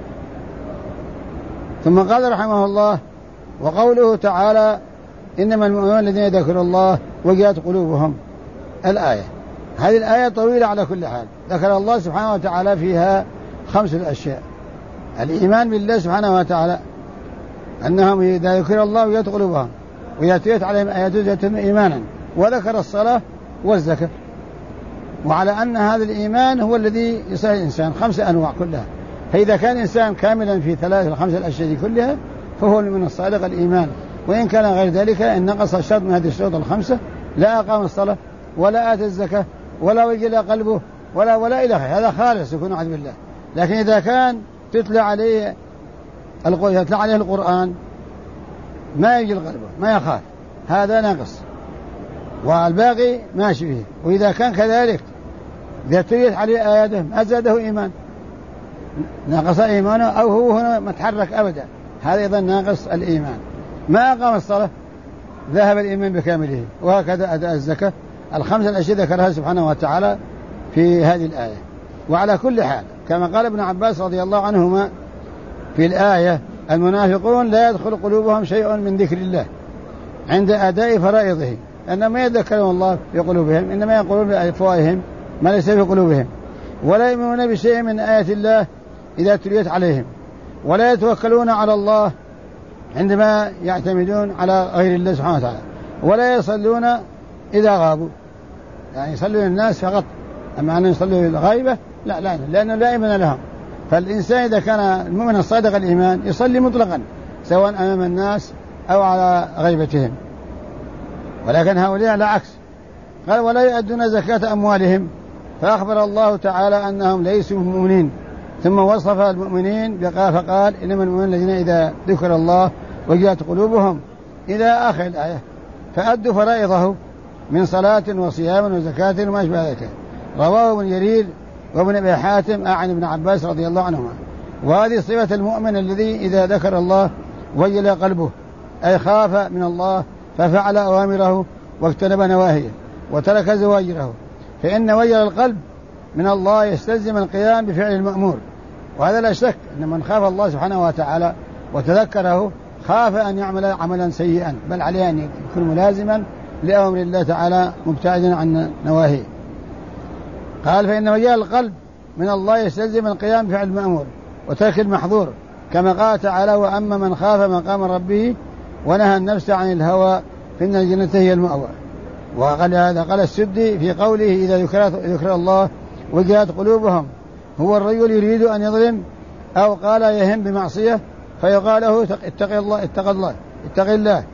ثم قال رحمه الله: وقوله تعالى: إنما المؤمنون الذين ذكروا الله وجلت قلوبهم. الآية هذه الآية طويلة على كل حال، ذكر الله سبحانه وتعالى فيها 5 أشياء: الإيمان بالله سبحانه وتعالى، أنهم إذا ذكر الله وجلت قلوبهم، وإذا تليت عليهم آياته زادتهم إيمانا، وذكر الصلاة والزكاة، وعلى أن هذا الإيمان هو الذي يصلح الإنسان 5 أنواع كلها. فإذا كان إنسان كاملا في 5 الأشياء دي كلها فهو من الصادق الإيمان، وإن كان غير ذلك إن نقص الشرط من هذه الشروط 5 لا أقام الصلاة ولا آتى الزكاة ولا وجل قلبه ولا إله، هذا خالص يكون عدو بالله. لكن إذا كان يتلى عليه القرآن ما يجل قلبه ما يخاف، هذا ناقص، والباقي ماشي به. وإذا كان كذلك إذا تليت عليه آياته ما زاده إيمان، ناقص إيمانه أو هو هنا متحرك أبدا، هذا أيضا ناقص الإيمان. ما أقام الصلاة ذهب الإيمان بكامله. وهكذا أداء الزكاة. 5 الأشياء ذكرها سبحانه وتعالى في هذه الآية. وعلى كل حال كما قال ابن عباس رضي الله عنهما في الآية: المنافقون لا يدخل قلوبهم شيء من ذكر الله عند أداء فرائضه، لأنهم ما يذكرون الله في قلوبهم، إنما يقولون بأفواههم ما ليس في قلوبهم، ولا يؤمنون بشيء من آيات الله إذا تليت عليهم، ولا يتوكلون على الله عندما يعتمدون على غير الله سبحانه وتعالى، ولا يصلون إذا غابوا، يعني يصلون الناس فقط، أما أن يصلوا الغائبة لا، لأنه لا إيمان لهم. فالإنسان إذا كان المؤمن الصادق الإيمان يصلي مطلقا سواء أمام الناس أو على غيبتهم. ولكن هؤلاء على عكس، قال: ولا يؤدون زكاة أموالهم، فأخبر الله تعالى أنهم ليسوا مؤمنين، ثم وصف المؤمنين فقال: إنما المؤمنون الذين إذا ذكر الله وجلت قلوبهم إلى آخر الآية، فأدوا فرائضه من صلاة وصيام وزكاة وما أشبه ذلك. رواه ابن جرير وابن أبي حاتم عن ابن عباس رضي الله عنهما. وهذه صفة المؤمن الذي إذا ذكر الله وجل قلبه، أي خاف من الله ففعل أوامره واجتنب نواهيه وترك زواجره، فإن وجل القلب من الله يستلزم القيام بفعل المأمور. وهذا لا شك أن من خاف الله سبحانه وتعالى وتذكره خاف أن يعمل عملا سيئا، بل عليه أن يكون ملازما لأمر الله تعالى مبتعدا عن نواهيه. قال: فإن وجل القلب من الله يستلزم القيام بفعل المأمور وترك المحظور، كما قال تعالى: وأما من خاف مقام ربه ونهى النفس عن الهوى فإن الجنة هي المأوى. وقال هذا قال السدي في قوله: إذا ذكر الله وجلت قلوبهم، هو الرجل يريد أن يظلم أو قال يهم بمعصية فيقال له: اتق الله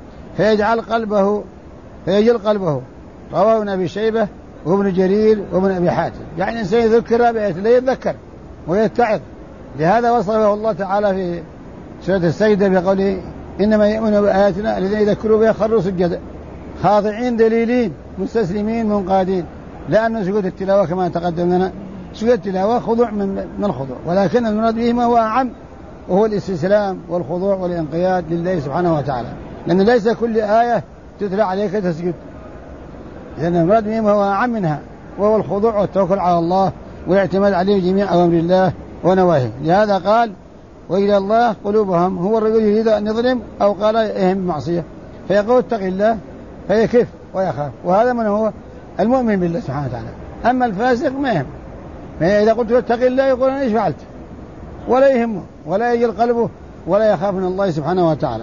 فيجل قلبه. رواه ابن أبي شيبة وابن جرير وابن أبي حاتم. يعني إنسان يذكر بآيات الله يتذكر ويتعظ لهذا وصفه الله تعالى في سورة السجدة بقوله إنما يؤمن بآياتنا الذين يذكروا بها خروا سجدا خاضعين ذليلين مستسلمين منقادين. لأن سجود التلاوة كما تقدم لنا سجود التلاوة خضوع من الخضوع، ولكن المراد به ما هو أعم وهو الاستسلام والخضوع والانقياد لله سبحانه وتعالى، لأن ليس كل آية تتلى عليك تسجد، لأن المراد به ما هو أعم منها وهو الخضوع والتوكل على الله والاعتماد عليه جميع أوامر الله ونواهيه. لهذا قال وإلى الله قلوبهم. هو الرجل يريد أن يظلم أو قال يهم معصية فيقول اتق الله فيكف ويخاف، وهذا من هو المؤمن بالله سبحانه وتعالى. أما الفاسق ما يهم، إذا قلت اتق الله يقول أنا إيش فعلت، ولا يهمه ولا يجل قلبه ولا يخاف من الله سبحانه وتعالى.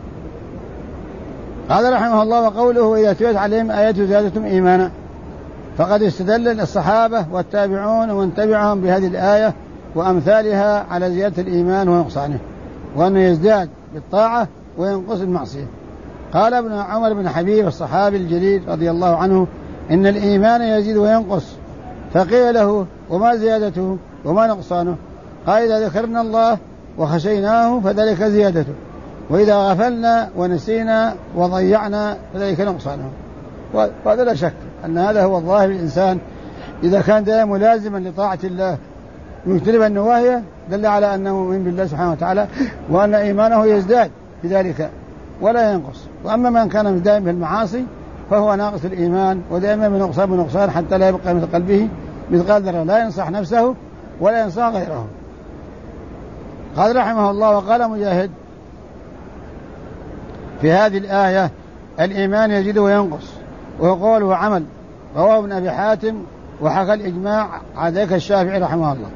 قال رحمه الله وقوله وإذا تليت عليهم آيات زادتهم إيمانا، فقد استدل الصحابة والتابعون ومن تبعهم بهذه الآية وأمثالها على زيادة الإيمان ونقصانه، وأنه يزداد بالطاعة وينقص المعصية. قال ابن عمر بن حبيب الصحابي الجليل رضي الله عنه إن الإيمان يزيد وينقص، فقيل له وما زيادته وما نقصانه؟ قال إذا ذكرنا الله وخشيناه فذلك زيادته، وإذا غفلنا ونسينا وضيعنا فذلك نقصانه. وهذا لا شك أن هذا هو الظاهر الإنسان إذا كان دائما ملازما لطاعة الله مجتنبا النواهي دل على أنه مؤمن بالله سبحانه وتعالى وأن إيمانه يزداد بذلك ولا ينقص. وأما من كان دائما في المعاصي فهو ناقص الإيمان ودائما بنقصان حتى لا يبقى من قلبه مثقال ذرة، لا ينصح نفسه ولا ينصح غيره. قال رحمه الله وقال مجاهد في هذه الآية الإيمان يزيد وينقص وهو قول وعمل، رواه ابن أبي حاتم وحكى الإجماع عن ذلك الشافعي رحمه الله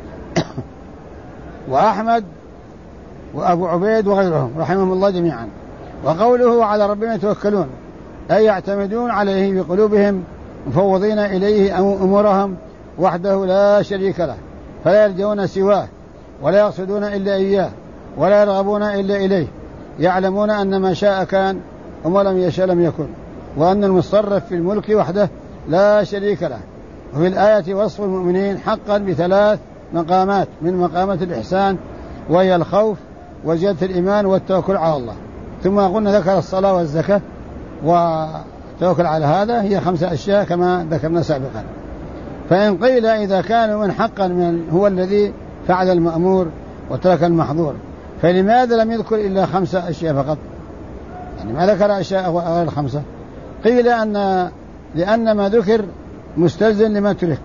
وأحمد وأبو عبيد وغيرهم رحمهم الله جميعا. وقوله على ربنا يتوكلون أي يعتمدون عليه بقلوبهم مفوضين إليه أمورهم وحده لا شريك له، فلا يرجون سواه ولا يقصدون إلا إياه ولا يرغبون إلا إليه، يعلمون أن ما شاء كان وما لم يشاء لم يكن، وأن المتصرف في الملك وحده لا شريك له. وفي الآية وصف المؤمنين حقا بثلاث مقامات من مقامات الإحسان، وهي الخوف وزيادة الإيمان والتوكل على الله. ثم قلنا ذكر الصلاة والزكاة والتوكل على هذا، هي 5 أشياء كما ذكرنا سابقا. فإن قيل إذا كان من حقا من هو الذي فعل المأمور وترك المحظور فلماذا لم يذكر إلا 5 أشياء فقط؟ يعني ما ذكر أشياء غير 5؟ قيل لأن ما ذكر مستلزم لما ترك،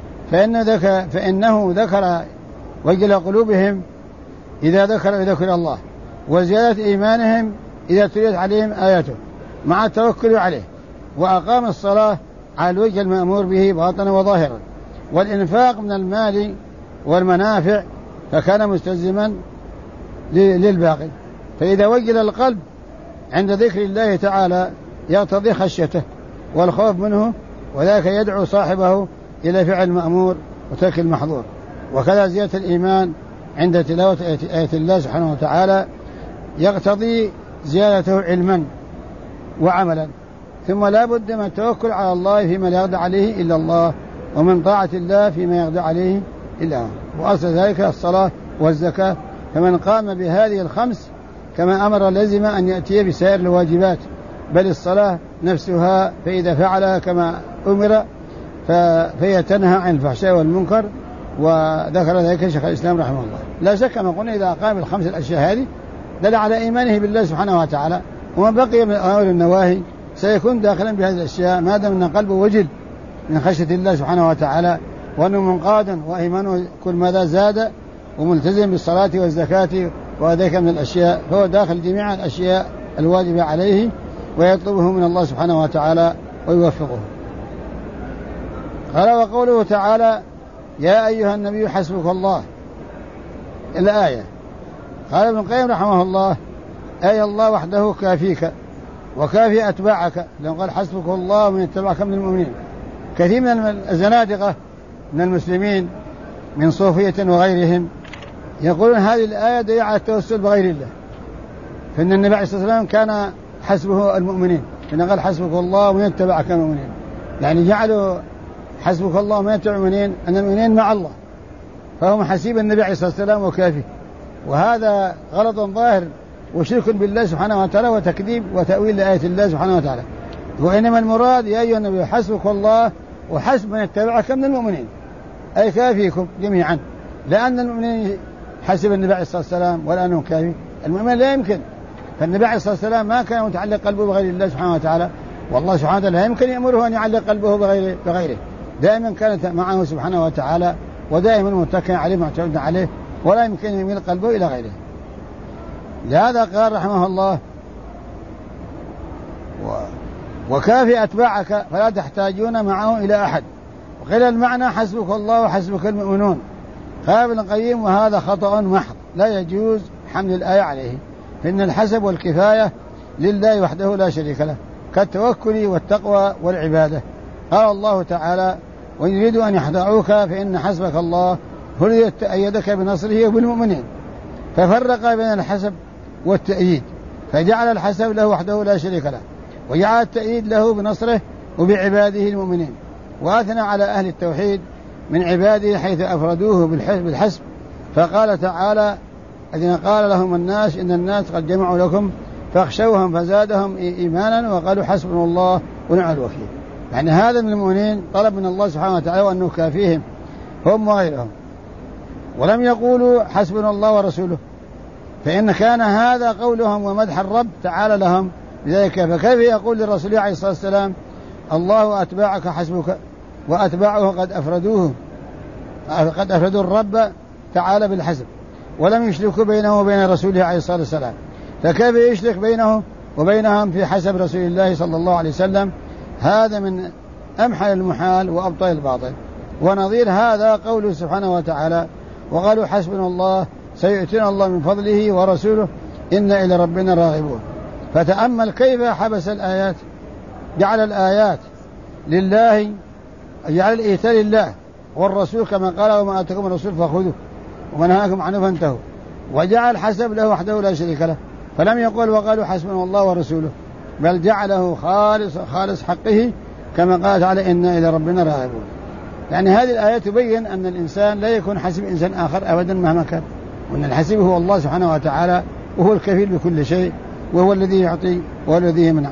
فإنه ذكر وجل قلوبهم إذا ذكر الله، وزيادة إيمانهم إذا تليت عليهم آياته مع التوكل عليه، وأقام الصلاة على الوجه المأمور به باطنا وظاهرا، والإنفاق من المال والمنافع فكان مستلزما للباقي. فإذا وجل القلب عند ذكر الله تعالى يقتضي خشيته والخوف منه، وذلك يدعو صاحبه إلى فعل المأمور وترك المحظور. وكذا زيادة الإيمان عند تلاوة آية الله سبحانه وتعالى يقتضي زيادته علما وعملا. ثم لا بد من التوكل على الله فيما لا يقدر عليه إلا الله، ومن طاعة الله فيما يقدر عليه إلا هو. وأصل ذلك الصلاة والزكاة، فمن قام بهذه ال5 كما أمر لزم أن يأتي بسائر الواجبات، بل الصلاة نفسها فإذا فعلها كما أمر فهي تنهى عن الفحشاء والمنكر. وذكر ذلك شيخ الإسلام رحمه الله. لا شك ما قلنا إذا قام ال5 الأشياء هذه دل على إيمانه بالله سبحانه وتعالى، وما بقي من الأوامر النواهي سيكون داخلا بهذه الأشياء ما دام أن قلبه وجل من خشية الله سبحانه وتعالى، وأنه منقاد وإيمانه كل ماذا زاد وملتزم بالصلاة والزكاة وذلك من الأشياء، فهو داخل جميع الأشياء الواجبة عليه ويطلبه من الله سبحانه وتعالى ويوفقه. قال وقوله تعالى يا أيها النبي حسبك الله الآية. قال ابن القيم رحمه الله أي الله وحده كافيك وكافي أتباعك، لأن قال حسبك الله ومن يتبعك من المؤمنين. كثير من الزنادقة من المسلمين من صوفية وغيرهم يقولون هذه الآية دليل على التوسل بغير الله، فإن النبي عليه الصلاة والسلام كان حسبه المؤمنين، فإن قال حسبك الله ومن يتبعك من المؤمنين، يعني جعلوا حسبك الله ومن يتبع المؤمنين أن المؤمنين مع الله، فهم حسيب النبي عليه الصلاة والسلام وكافي، وهذا غلط ظاهر وشرك بالله سبحانه وتعالى وتكذيب وتأويل لآية الله سبحانه وتعالى. وإنما المراد يا أيها النبي حسبك الله وحسب من اتبعك من المؤمنين، أي كافيكم جميعا، لأن المؤمنين حسب النبي عليه الصلاة والسلام ولا أنه كافي. المؤمن لا يمكن، فالنبي عليه الصلاة والسلام ما كان متعلق قلبه بغير الله سبحانه وتعالى، والله سبحانه وتعالى لا يمكن يأمره أن يعلق قلبه بغيره، دائما كانت معه سبحانه وتعالى، ودائما متكئ عليه معتمد عليه، ولا يمكن يميل قلبه إلى غيره. لهذا قال رحمه الله وكافي أتباعك فلا تحتاجون معه إلى أحد. وقيل المعنى حسبك الله وحسبك المؤمنون. قال ابن القيم وهذا خطأ محض لا يجوز حمل الآية عليه، فإن الحسب والكفاية لله وحده لا شريك له، كالتوكل والتقوى والعبادة. قال الله تعالى وإن يريدوا أن يخدعوك فإن حسبك الله هو الذي أيدك بنصره وبالمؤمنين، ففرق بين الحسب والتأييد، فجعل الحسب له وحده لا شريك له، وجعل التأييد له بنصره وبعباده المؤمنين، وأثنى على أهل التوحيد من عباده حيث أفردوه بالحسب، فقال تعالى الذين قال لهم الناس إن الناس قد جمعوا لكم فاخشوهم فزادهم إيمانا وقالوا حسبنا الله ونعم الوكيل. يعني هذا من المؤمنين طلب من الله سبحانه وتعالى وأنه كافيهم هم وغيرهم، ولم يقولوا حسبنا الله ورسوله، فإن كان هذا قولهم ومدح الرب تعالى لهم بذلك، فكيف يقول للرسول عليه الصلاة والسلام الله أتباعك حسبك، وأتباعه قد أفردوا الرب تعالى بالحسب ولم يشركوا بينه وبين رسوله عليه الصلاة والسلام، فكيف يشرك بينه وبينهم في حسب رسول الله صلى الله عليه وسلم؟ هذا من أمحل المحال وأبطل الباطل. ونظير هذا قوله سبحانه وتعالى وقالوا حسبنا الله سيؤتينا الله من فضله ورسوله إنا إلى ربنا راغبون. فتأمل كيف حبس الآيات، جعل الآيات لله، جعل الإيتاء لله والرسول كما قال وما آتاكم الرسول فخذوه وما نهاكم عنه فانتهوا، وجعل حسب له وحده لا شريك له، فلم يقل وقالوا حسبنا الله ورسوله، بل جعله خالص حقه كما قال تعالى إنا إلى ربنا راغبون. يعني هذه الآية تبين أن الإنسان لا يكون حسب إنسان آخر أبدا مهما كان، وأن الحسيب هو الله سبحانه وتعالى، وهو الكفيل بكل شيء، وهو الذي يعطي وهو الذي يمنع.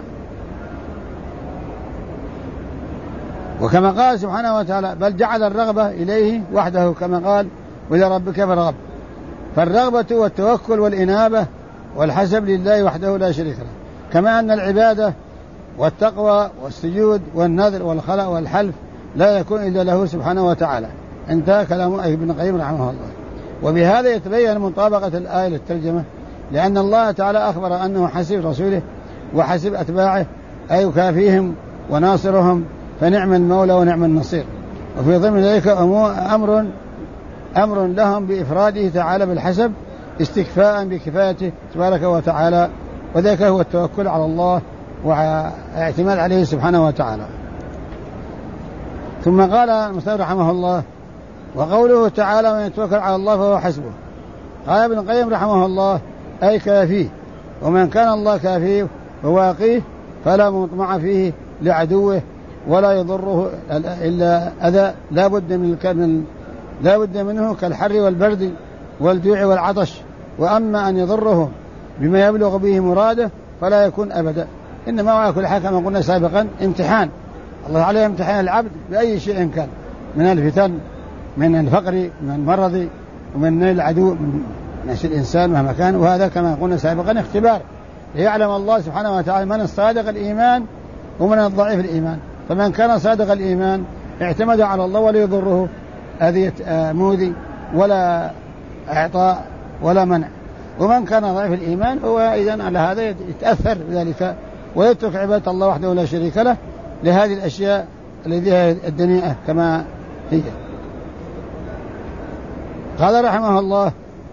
وكما قال سبحانه وتعالى بل جعل الرغبة إليه وحده كما قال وإلى ربك فارغب. فالرغبة والتوكل والإنابة والحسب لله وحده لا شريك له، كما أن العبادة والتقوى والسجود والنذر والخلاء والحلف لا يكون إلا له سبحانه وتعالى. انتهى كلام ابن القيم رحمه الله. وبهذا يتبين مطابقة الآية للترجمة، لأن الله تعالى أخبر أنه حسب رسوله وحسب أتباعه أي كافيهم وناصرهم، فنعم المولى ونعم النصير. وفي ضمن ذلك أمر لهم بإفراده تعالى بالحسب استكفاء بكفايته تبارك وتعالى، وذلك هو التوكل على الله واعتماد عليه سبحانه وتعالى. ثم قال المصنف رحمه الله وقوله تعالى من يتوكل على الله فهو حسبه. قال ابن القيم رحمه الله أي كافيه، ومن كان الله كافيه وواقيه فلا مطمع فيه لعدوه ولا يضره إلا أذى لا بد منه كالحر والبرد والجوع والعطش. وأما أن يضره بما يبلغ به مراده فلا يكون أبدا، إنما على كل حال كما قلنا سابقا امتحان، الله تعالى يمتحن العبد بأي شيء كان، من الفتن، من الفقر، من المرض، ومن العدو، من نفس الإنسان مهما كان. وهذا كما قلنا سابقا اختبار ليعلم الله سبحانه وتعالى من الصادق الإيمان ومن الضعيف الإيمان. فمن كان صادق الإيمان اعتمد على الله ولا يضره أذية مؤذي ولا إعطاء ولا منع، ومن كان ضعيف الإيمان هو إذن على هذا يتأثر بذلك ويترك عبادة الله وحده لا شريك له لهذه الأشياء التي هي الدنيئة كما هي. قال رحمه الله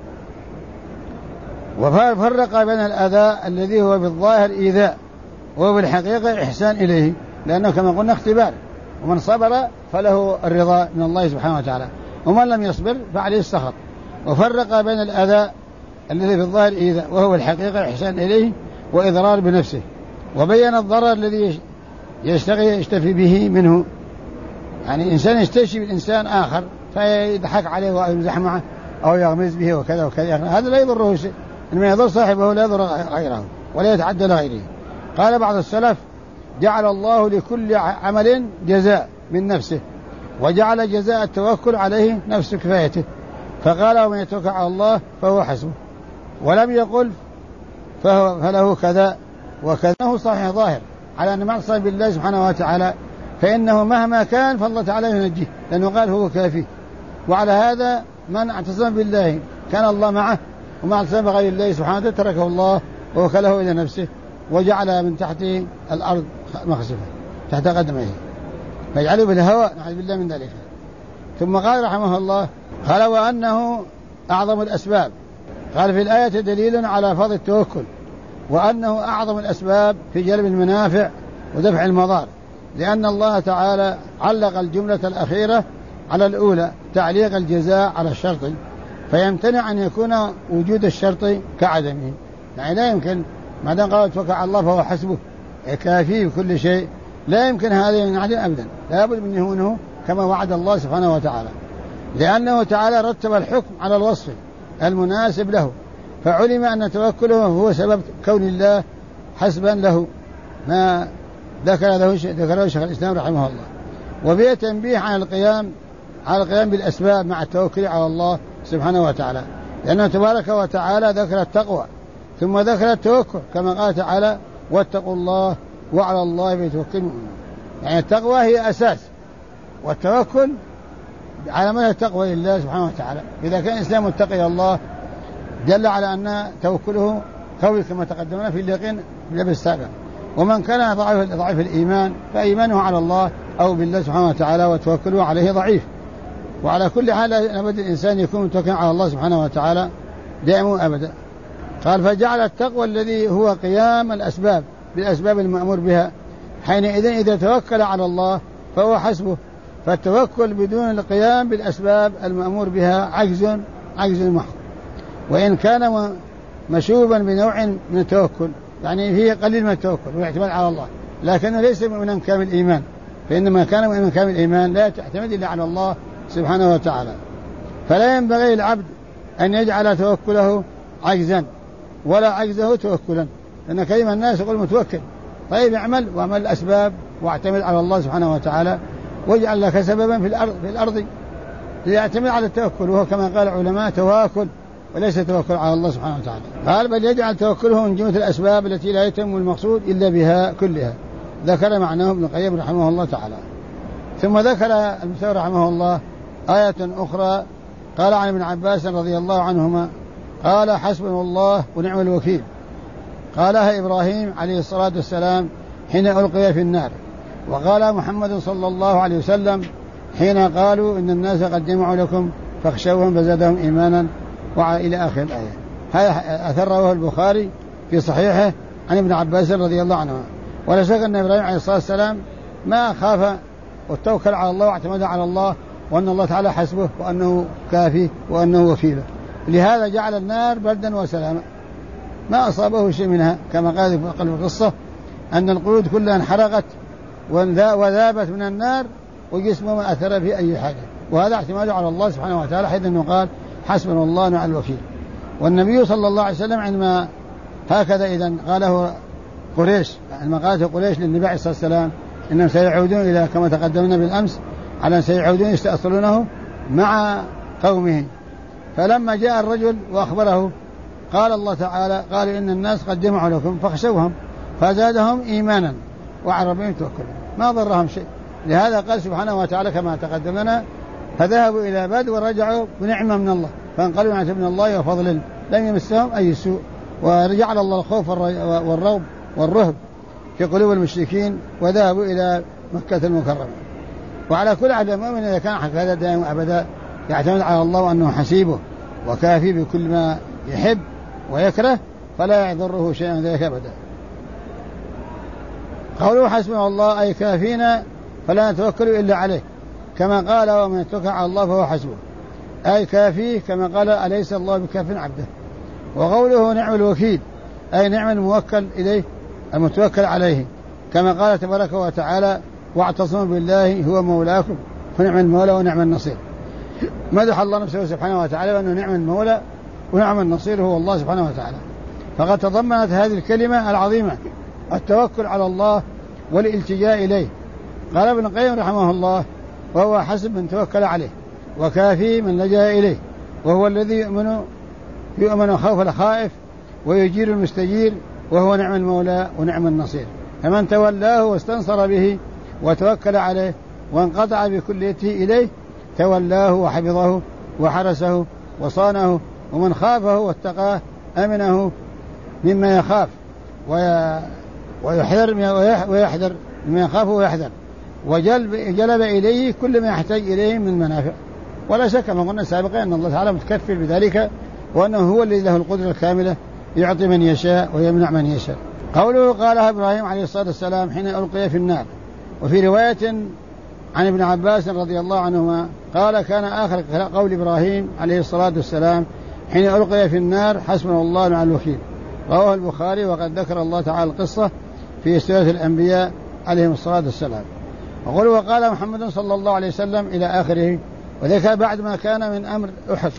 وفرق بين الأذى الذي هو بالظاهر إيذاء وهو بالحقيقة إحسان إليه، لأنه كما قلنا اختبار، ومن صبر فله الرضا من الله سبحانه وتعالى، ومن لم يصبر فعليه السخط. وفرق بين الأذى الذي في الظاهر إيذاء وهو الحقيقة إحسان إليه وإضرار بنفسه، وبين الضرر الذي يشتفي به منه. يعني إنسان يستشفي بالإنسان آخر فيضحك عليه ويمزح معه أو يغمز به وكذا وكذا، هذا لا يضره شيء، إنما يضر صاحبه لا يضر غيره ولا يتعدى لغيره. قال بعض السلف: جعل الله لكل عمل جزاء من نفسه، وجعل جزاء التوكل عليه نفس كفايته، فقال: ومن يتوكل على الله فهو حسبه، ولم يقل فله كذا وكذا. هو صحيح ظاهر على أن معصى بالله سبحانه وتعالى فإنه مهما كان فالله تعالى ينجيه، لأنه قال هو كافي. وعلى هذا من اعتصم بالله كان الله معه، وما اعتصم بغير الله سبحانه وتعالى تركه الله ووكله إلى نفسه، وجعل من تحته الأرض مخسفة تحت قدميه فيجعله بالهواء، نعوذ بالله من ذلك. ثم قال رحمه الله: قال: وأنه أعظم الأسباب. قال: في الآية دليل على فضل التوكل، وأنه أعظم الأسباب في جلب المنافع ودفع المضار، لأن الله تعالى علق الجملة الأخيرة على الأولى تعليق الجزاء على الشرط، فيمتنع أن يكون وجود الشرط كعدمه، يعني لا يمكن ما دام قال توكل على الله فهو حسبه كافي بكل شيء، لا يمكن هذا ينعدم أبدا، لا بد من يهونه كما وعد الله سبحانه وتعالى، لأنه تعالى رتب الحكم على الوصف المناسب له، فعلم أن توكله هو سبب كون الله حسبا له، ما ذكره شيخ الإسلام رحمه الله. وبه تنبيه على القيام بالأسباب مع التوكل على الله سبحانه وتعالى، لأنه تبارك وتعالى ذكر التقوى ثم ذكر التوكل، كما قال تعالى: واتقوا الله وعلى الله فليتوكل المؤمنون. يعني التقوى هي أساس، والتوكل على مدى التقوى لله سبحانه وتعالى. إذا كان الإسلام متقي الله دل على أن توكله قوي كما تقدمنا في اليقين بالسابق. ومن كان ضعيف الإيمان فإيمانه على الله أو بالله سبحانه وتعالى وتوكله عليه ضعيف. وعلى كل حال لابد الإنسان يكون متوكلا على الله سبحانه وتعالى دائما أبدا. قال: فجعل التقوى الذي هو قيام الأسباب بالأسباب المأمور بها، حينئذ إذا توكل على الله فهو حسبه. فالتوكل بدون القيام بالأسباب المأمور بها عجز محض، وإن كان مشوبا بنوع من التوكل، يعني فيه قليل من التوكل والاعتماد على الله، لكنه ليس مؤمنا كامل الإيمان، فإنما كان مؤمنا كامل الإيمان لا تعتمد إلا على الله سبحانه وتعالى. فلا ينبغي العبد أن يجعل توكله عجزا ولا عجزه توكلا، لأن كلمة الناس يقول متوكل، طيب اعمل واعمل الأسباب واعتمد على الله سبحانه وتعالى، واجعل لك سببا في الأرض ليعتمد على التوكل، وهو كما قال العلماء تواكل وليس توكل على الله سبحانه وتعالى. قال: بل يجعل توكله من جملة الأسباب التي لا يتم المقصود إلا بها كلها. ذكر معناه ابن القيم رحمه الله تعالى. ثم ذكر ابن تيمية رحمه الله آية أخرى، قال عن ابن عباس رضي الله عنهما قال: حسبنا الله ونعم الوكيل. قالها إبراهيم عليه الصلاة والسلام حين ألقي في النار، وقال محمد صلى الله عليه وسلم حين قالوا إن الناس قد جمعوا لكم فاخشوهم فزادهم إيمانا، إلى آخر الآية. هذا أثره البخاري في صحيحه عن ابن عباس رضي الله عنه. ولا شك أن إبراهيم عليه الصلاة والسلام ما خاف وتوكل على الله واعتمد على الله، وأن الله تعالى حسبه وأنه كافي وأنه وكيله، لهذا جعل النار بردا وسلاما، ما أصابه شيء منها، كما قال في القصة أن القيود كلها انحرقت وذابت من النار وجسمه ما أثر في أي حاجة، وهذا اعتماد على الله سبحانه وتعالى، حيث أنه قال: حسبنا الله ونعم الوكيل. والنبي صلى الله عليه وسلم عندما هكذا إذن قاله قريش، عندما قالت قريش للنبي عليه الصلاة والسلام إنهم سيعودون إلى كما تقدمنا بالأمس على أن سيعودون يستأصلونه مع قومه، فلما جاء الرجل وأخبره قال الله تعالى: قال إن الناس قد جمعوا لكم فاخشوهم فزادهم إيمانا وعلى ربهم توكلون، ما ضرهم شيء. لهذا قال سبحانه وتعالى كما تقدمنا: فذهبوا إلى بدر ورجعوا بنعمة من الله فانقلبوا نعمة من الله وفضل لم يمسهم أي سوء، ورجع الله الخوف والروب والرهب في قلوب المشركين وذهبوا إلى مكة المكرمة. وعلى كل عبد المؤمن إذا كان هكذا دائما أبدا يعتمد على الله وأنه حسيبه وكافي بكل ما يحب ويكره، فلا يضره شيء من ذلك أبدا. قوله حسبنا الله أي كافينا فلا نتوكل إلا عليه، كما قال: ومن يتوكل على الله فهو حسبه، أي كافيه، كما قال: أليس الله بكاف عبده. وقوله نعم الوكيل أي نعم الموكل إليه المتوكل عليه، كما قال تبارك وتعالى: واعتصموا بالله هو مولاكم فنعم المولى ونعم النصير. مدح الله نفسه سبحانه وتعالى وأنه نعم المولى ونعم النصير هو الله سبحانه وتعالى. فقد تضمنت هذه الكلمة العظيمة التوكل على الله والالتجاء إليه. قال ابن القيم رحمه الله: وهو حسب من توكل عليه، وكافي من لجأ إليه، وهو الذي يؤمن خوف الخائف ويجير المستجير، وهو نعم المولى ونعم النصير. فمن تولاه واستنصر به وتوكل عليه وانقطع بكليته إليه تولاه وحفظه وحرسه وصانه، ومن خافه واتقاه أمنه مما يخاف ويحذر مما يخاف ويحذر، وجلب إليه كل ما يحتاج إليه من منافع. ولا شك ما قلنا سابقا أن الله تعالى متكفل بذلك، وأنه هو الذي له القدرة الكاملة يعطي من يشاء ويمنع من يشاء. قوله قالها إبراهيم عليه الصلاة والسلام حين ألقي في النار. وفي رواية عن ابن عباس رضي الله عنهما قال: كان آخر قول إبراهيم عليه الصلاة والسلام حين ألقي في النار: حسبنا الله ونعم الوكيل. رواه البخاري، وقد ذكر الله تعالى القصة في سورة الأنبياء عليهم الصلاة والسلام. وقال محمد صلى الله عليه وسلم إلى آخره. وذلك بعد ما كان من أمر أحد،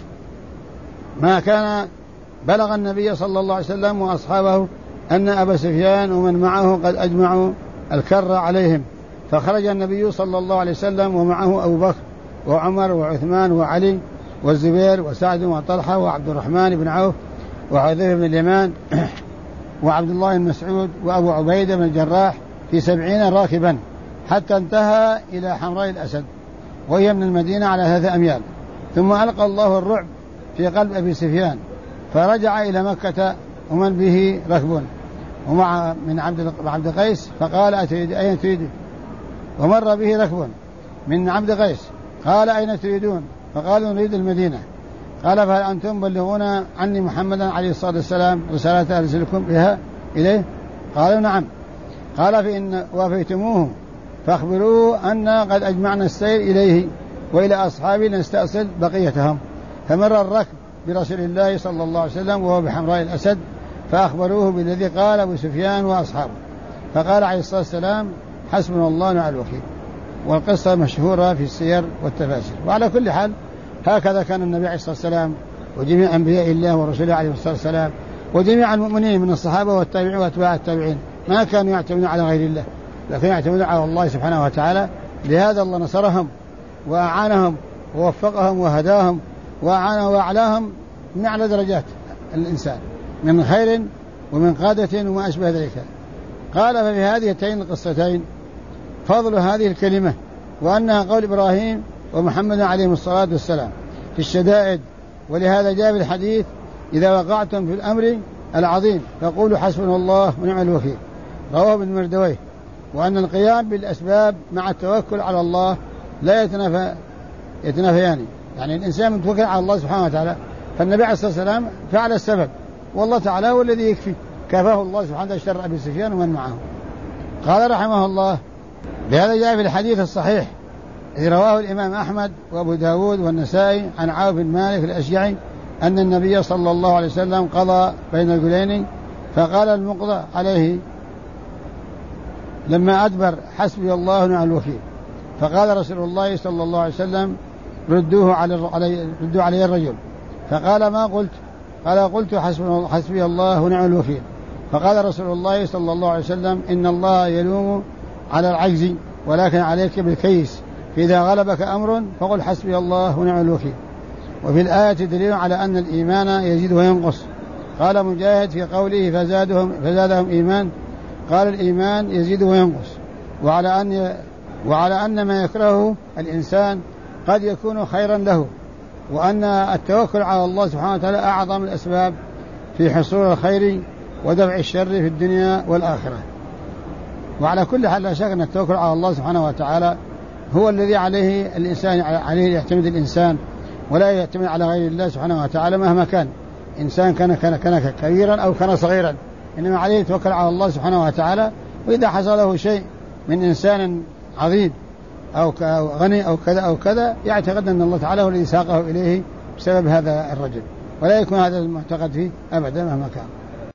ما كان بلغ النبي صلى الله عليه وسلم وأصحابه أن أبا سفيان ومن معه قد أجمعوا الكر عليهم، فخرج النبي صلى الله عليه وسلم ومعه أبو بكر وعمر وعثمان وعلي والزبير وسعد وطلحة وعبد الرحمن بن عوف وحذيفة بن اليمان وعبد الله بن مسعود وأبو عبيدة بن الجراح في 70 راكبا، حتى انتهى إلى حمراء الأسد، وهي من المدينة على 3 أميال. ثم ألقى الله الرعب في قلب أبي سفيان، فرجع إلى مكة ومن به ركب ومع من عبد قيس، فقال: أين تريد؟ ومر به ركب من عبد قيس، قال: أين تريدون؟ فقالوا: نريد المدينة. قال: فهل أنتم بلغون عني محمدا عليه الصلاة والسلام رسالة أرسلكم بها إليه؟ قالوا: نعم. قال: فإن وافيتموه فاخبروه أن قد أجمعنا السير إليه وإلى أصحابه نستأصل بقيتهم. فمر الركب برسول الله صلى الله عليه وسلم وهو بحمراء الأسد، فأخبروه بالذي قال أبو سفيان وأصحابه، فقال عليه الصلاة والسلام: حسبنا الله ونعم الوكيل. والقصة مشهورة في السير والتفاسير. وعلى كل حال هكذا كان النبي عليه الصلاة والسلام وجميع أنبياء الله ورسوله عليه الصلاة والسلام وجميع المؤمنين من الصحابة والتابعين وأتباع التابعين ما كانوا يعتمدون على غير الله، لكن يعتمدون على الله سبحانه وتعالى. لهذا الله نصرهم وأعانهم ووفقهم وهداهم وأعانهم وأعلاهم من أعلى درجات الإنسان من خير ومن قادة وما أشبه ذلك. قال: ففي هذه القصتين فضل هذه الكلمة، وأنها قول إبراهيم ومحمد عليهم الصلاة والسلام في الشدائد. ولهذا جاء بالحديث: إذا وقعتم في الأمر العظيم فقولوا حسبنا الله ونعم الوكيل. رواه ابن مردويه. وأن القيام بالأسباب مع التوكل على الله لا يتنافيان، يعني الإنسان متوكل على الله سبحانه وتعالى، فالنبي عليه الصلاة والسلام فعل السبب، والله تعالى هو الذي يكفي، كفاه الله سبحانه وتعالى شر أبي سفيان ومن معه. قال رحمه الله: بهذا جاء في الحديث الصحيح الذي رواه الإمام أحمد وأبو داود والنسائي عن عوف بن مالك الأشجعي أن النبي صلى الله عليه وسلم قضى بين الرجلين، فقال المقضى عليه لما أدبر: حسبي الله ونعم الوكيل. فقال رسول الله صلى الله عليه وسلم: ردوا علي الرجل. فقال: ما قلت؟ قال: قلت حسبي الله ونعم الوكيل. فقال رسول الله صلى الله عليه وسلم: إن الله يلوم على العجز، ولكن عليك بالكيس، فإذا غلبك أمر فقل حسبي الله ونعم الوكيل. وفي الآية دليل على أن الإيمان يزيد وينقص. قال مجاهد في قوله فزادهم إيمان، قال: الإيمان يزيد وينقص، وعلى أن ما يكرهه الإنسان قد يكون خيرا له، وأن التوكل على الله سبحانه وتعالى أعظم الأسباب في حصول الخير ودفع الشر في الدنيا والآخرة. وعلى كل حال لا شك أن التوكل على الله سبحانه وتعالى هو الذي عليه الإنسان عليه يعتمد الإنسان، ولا يعتمد على غير الله سبحانه وتعالى مهما كان إنسان كان كبيرا أو كان صغيرا، إنما عليه يتوكل على الله سبحانه وتعالى. وإذا حصل له شيء من إنسان عظيم أو غني أو كذا أو كذا يعتقد أن الله تعالى هو الذي ساقه إليه بسبب هذا الرجل، ولا يكون هذا المعتقد فيه أبدا مهما كان.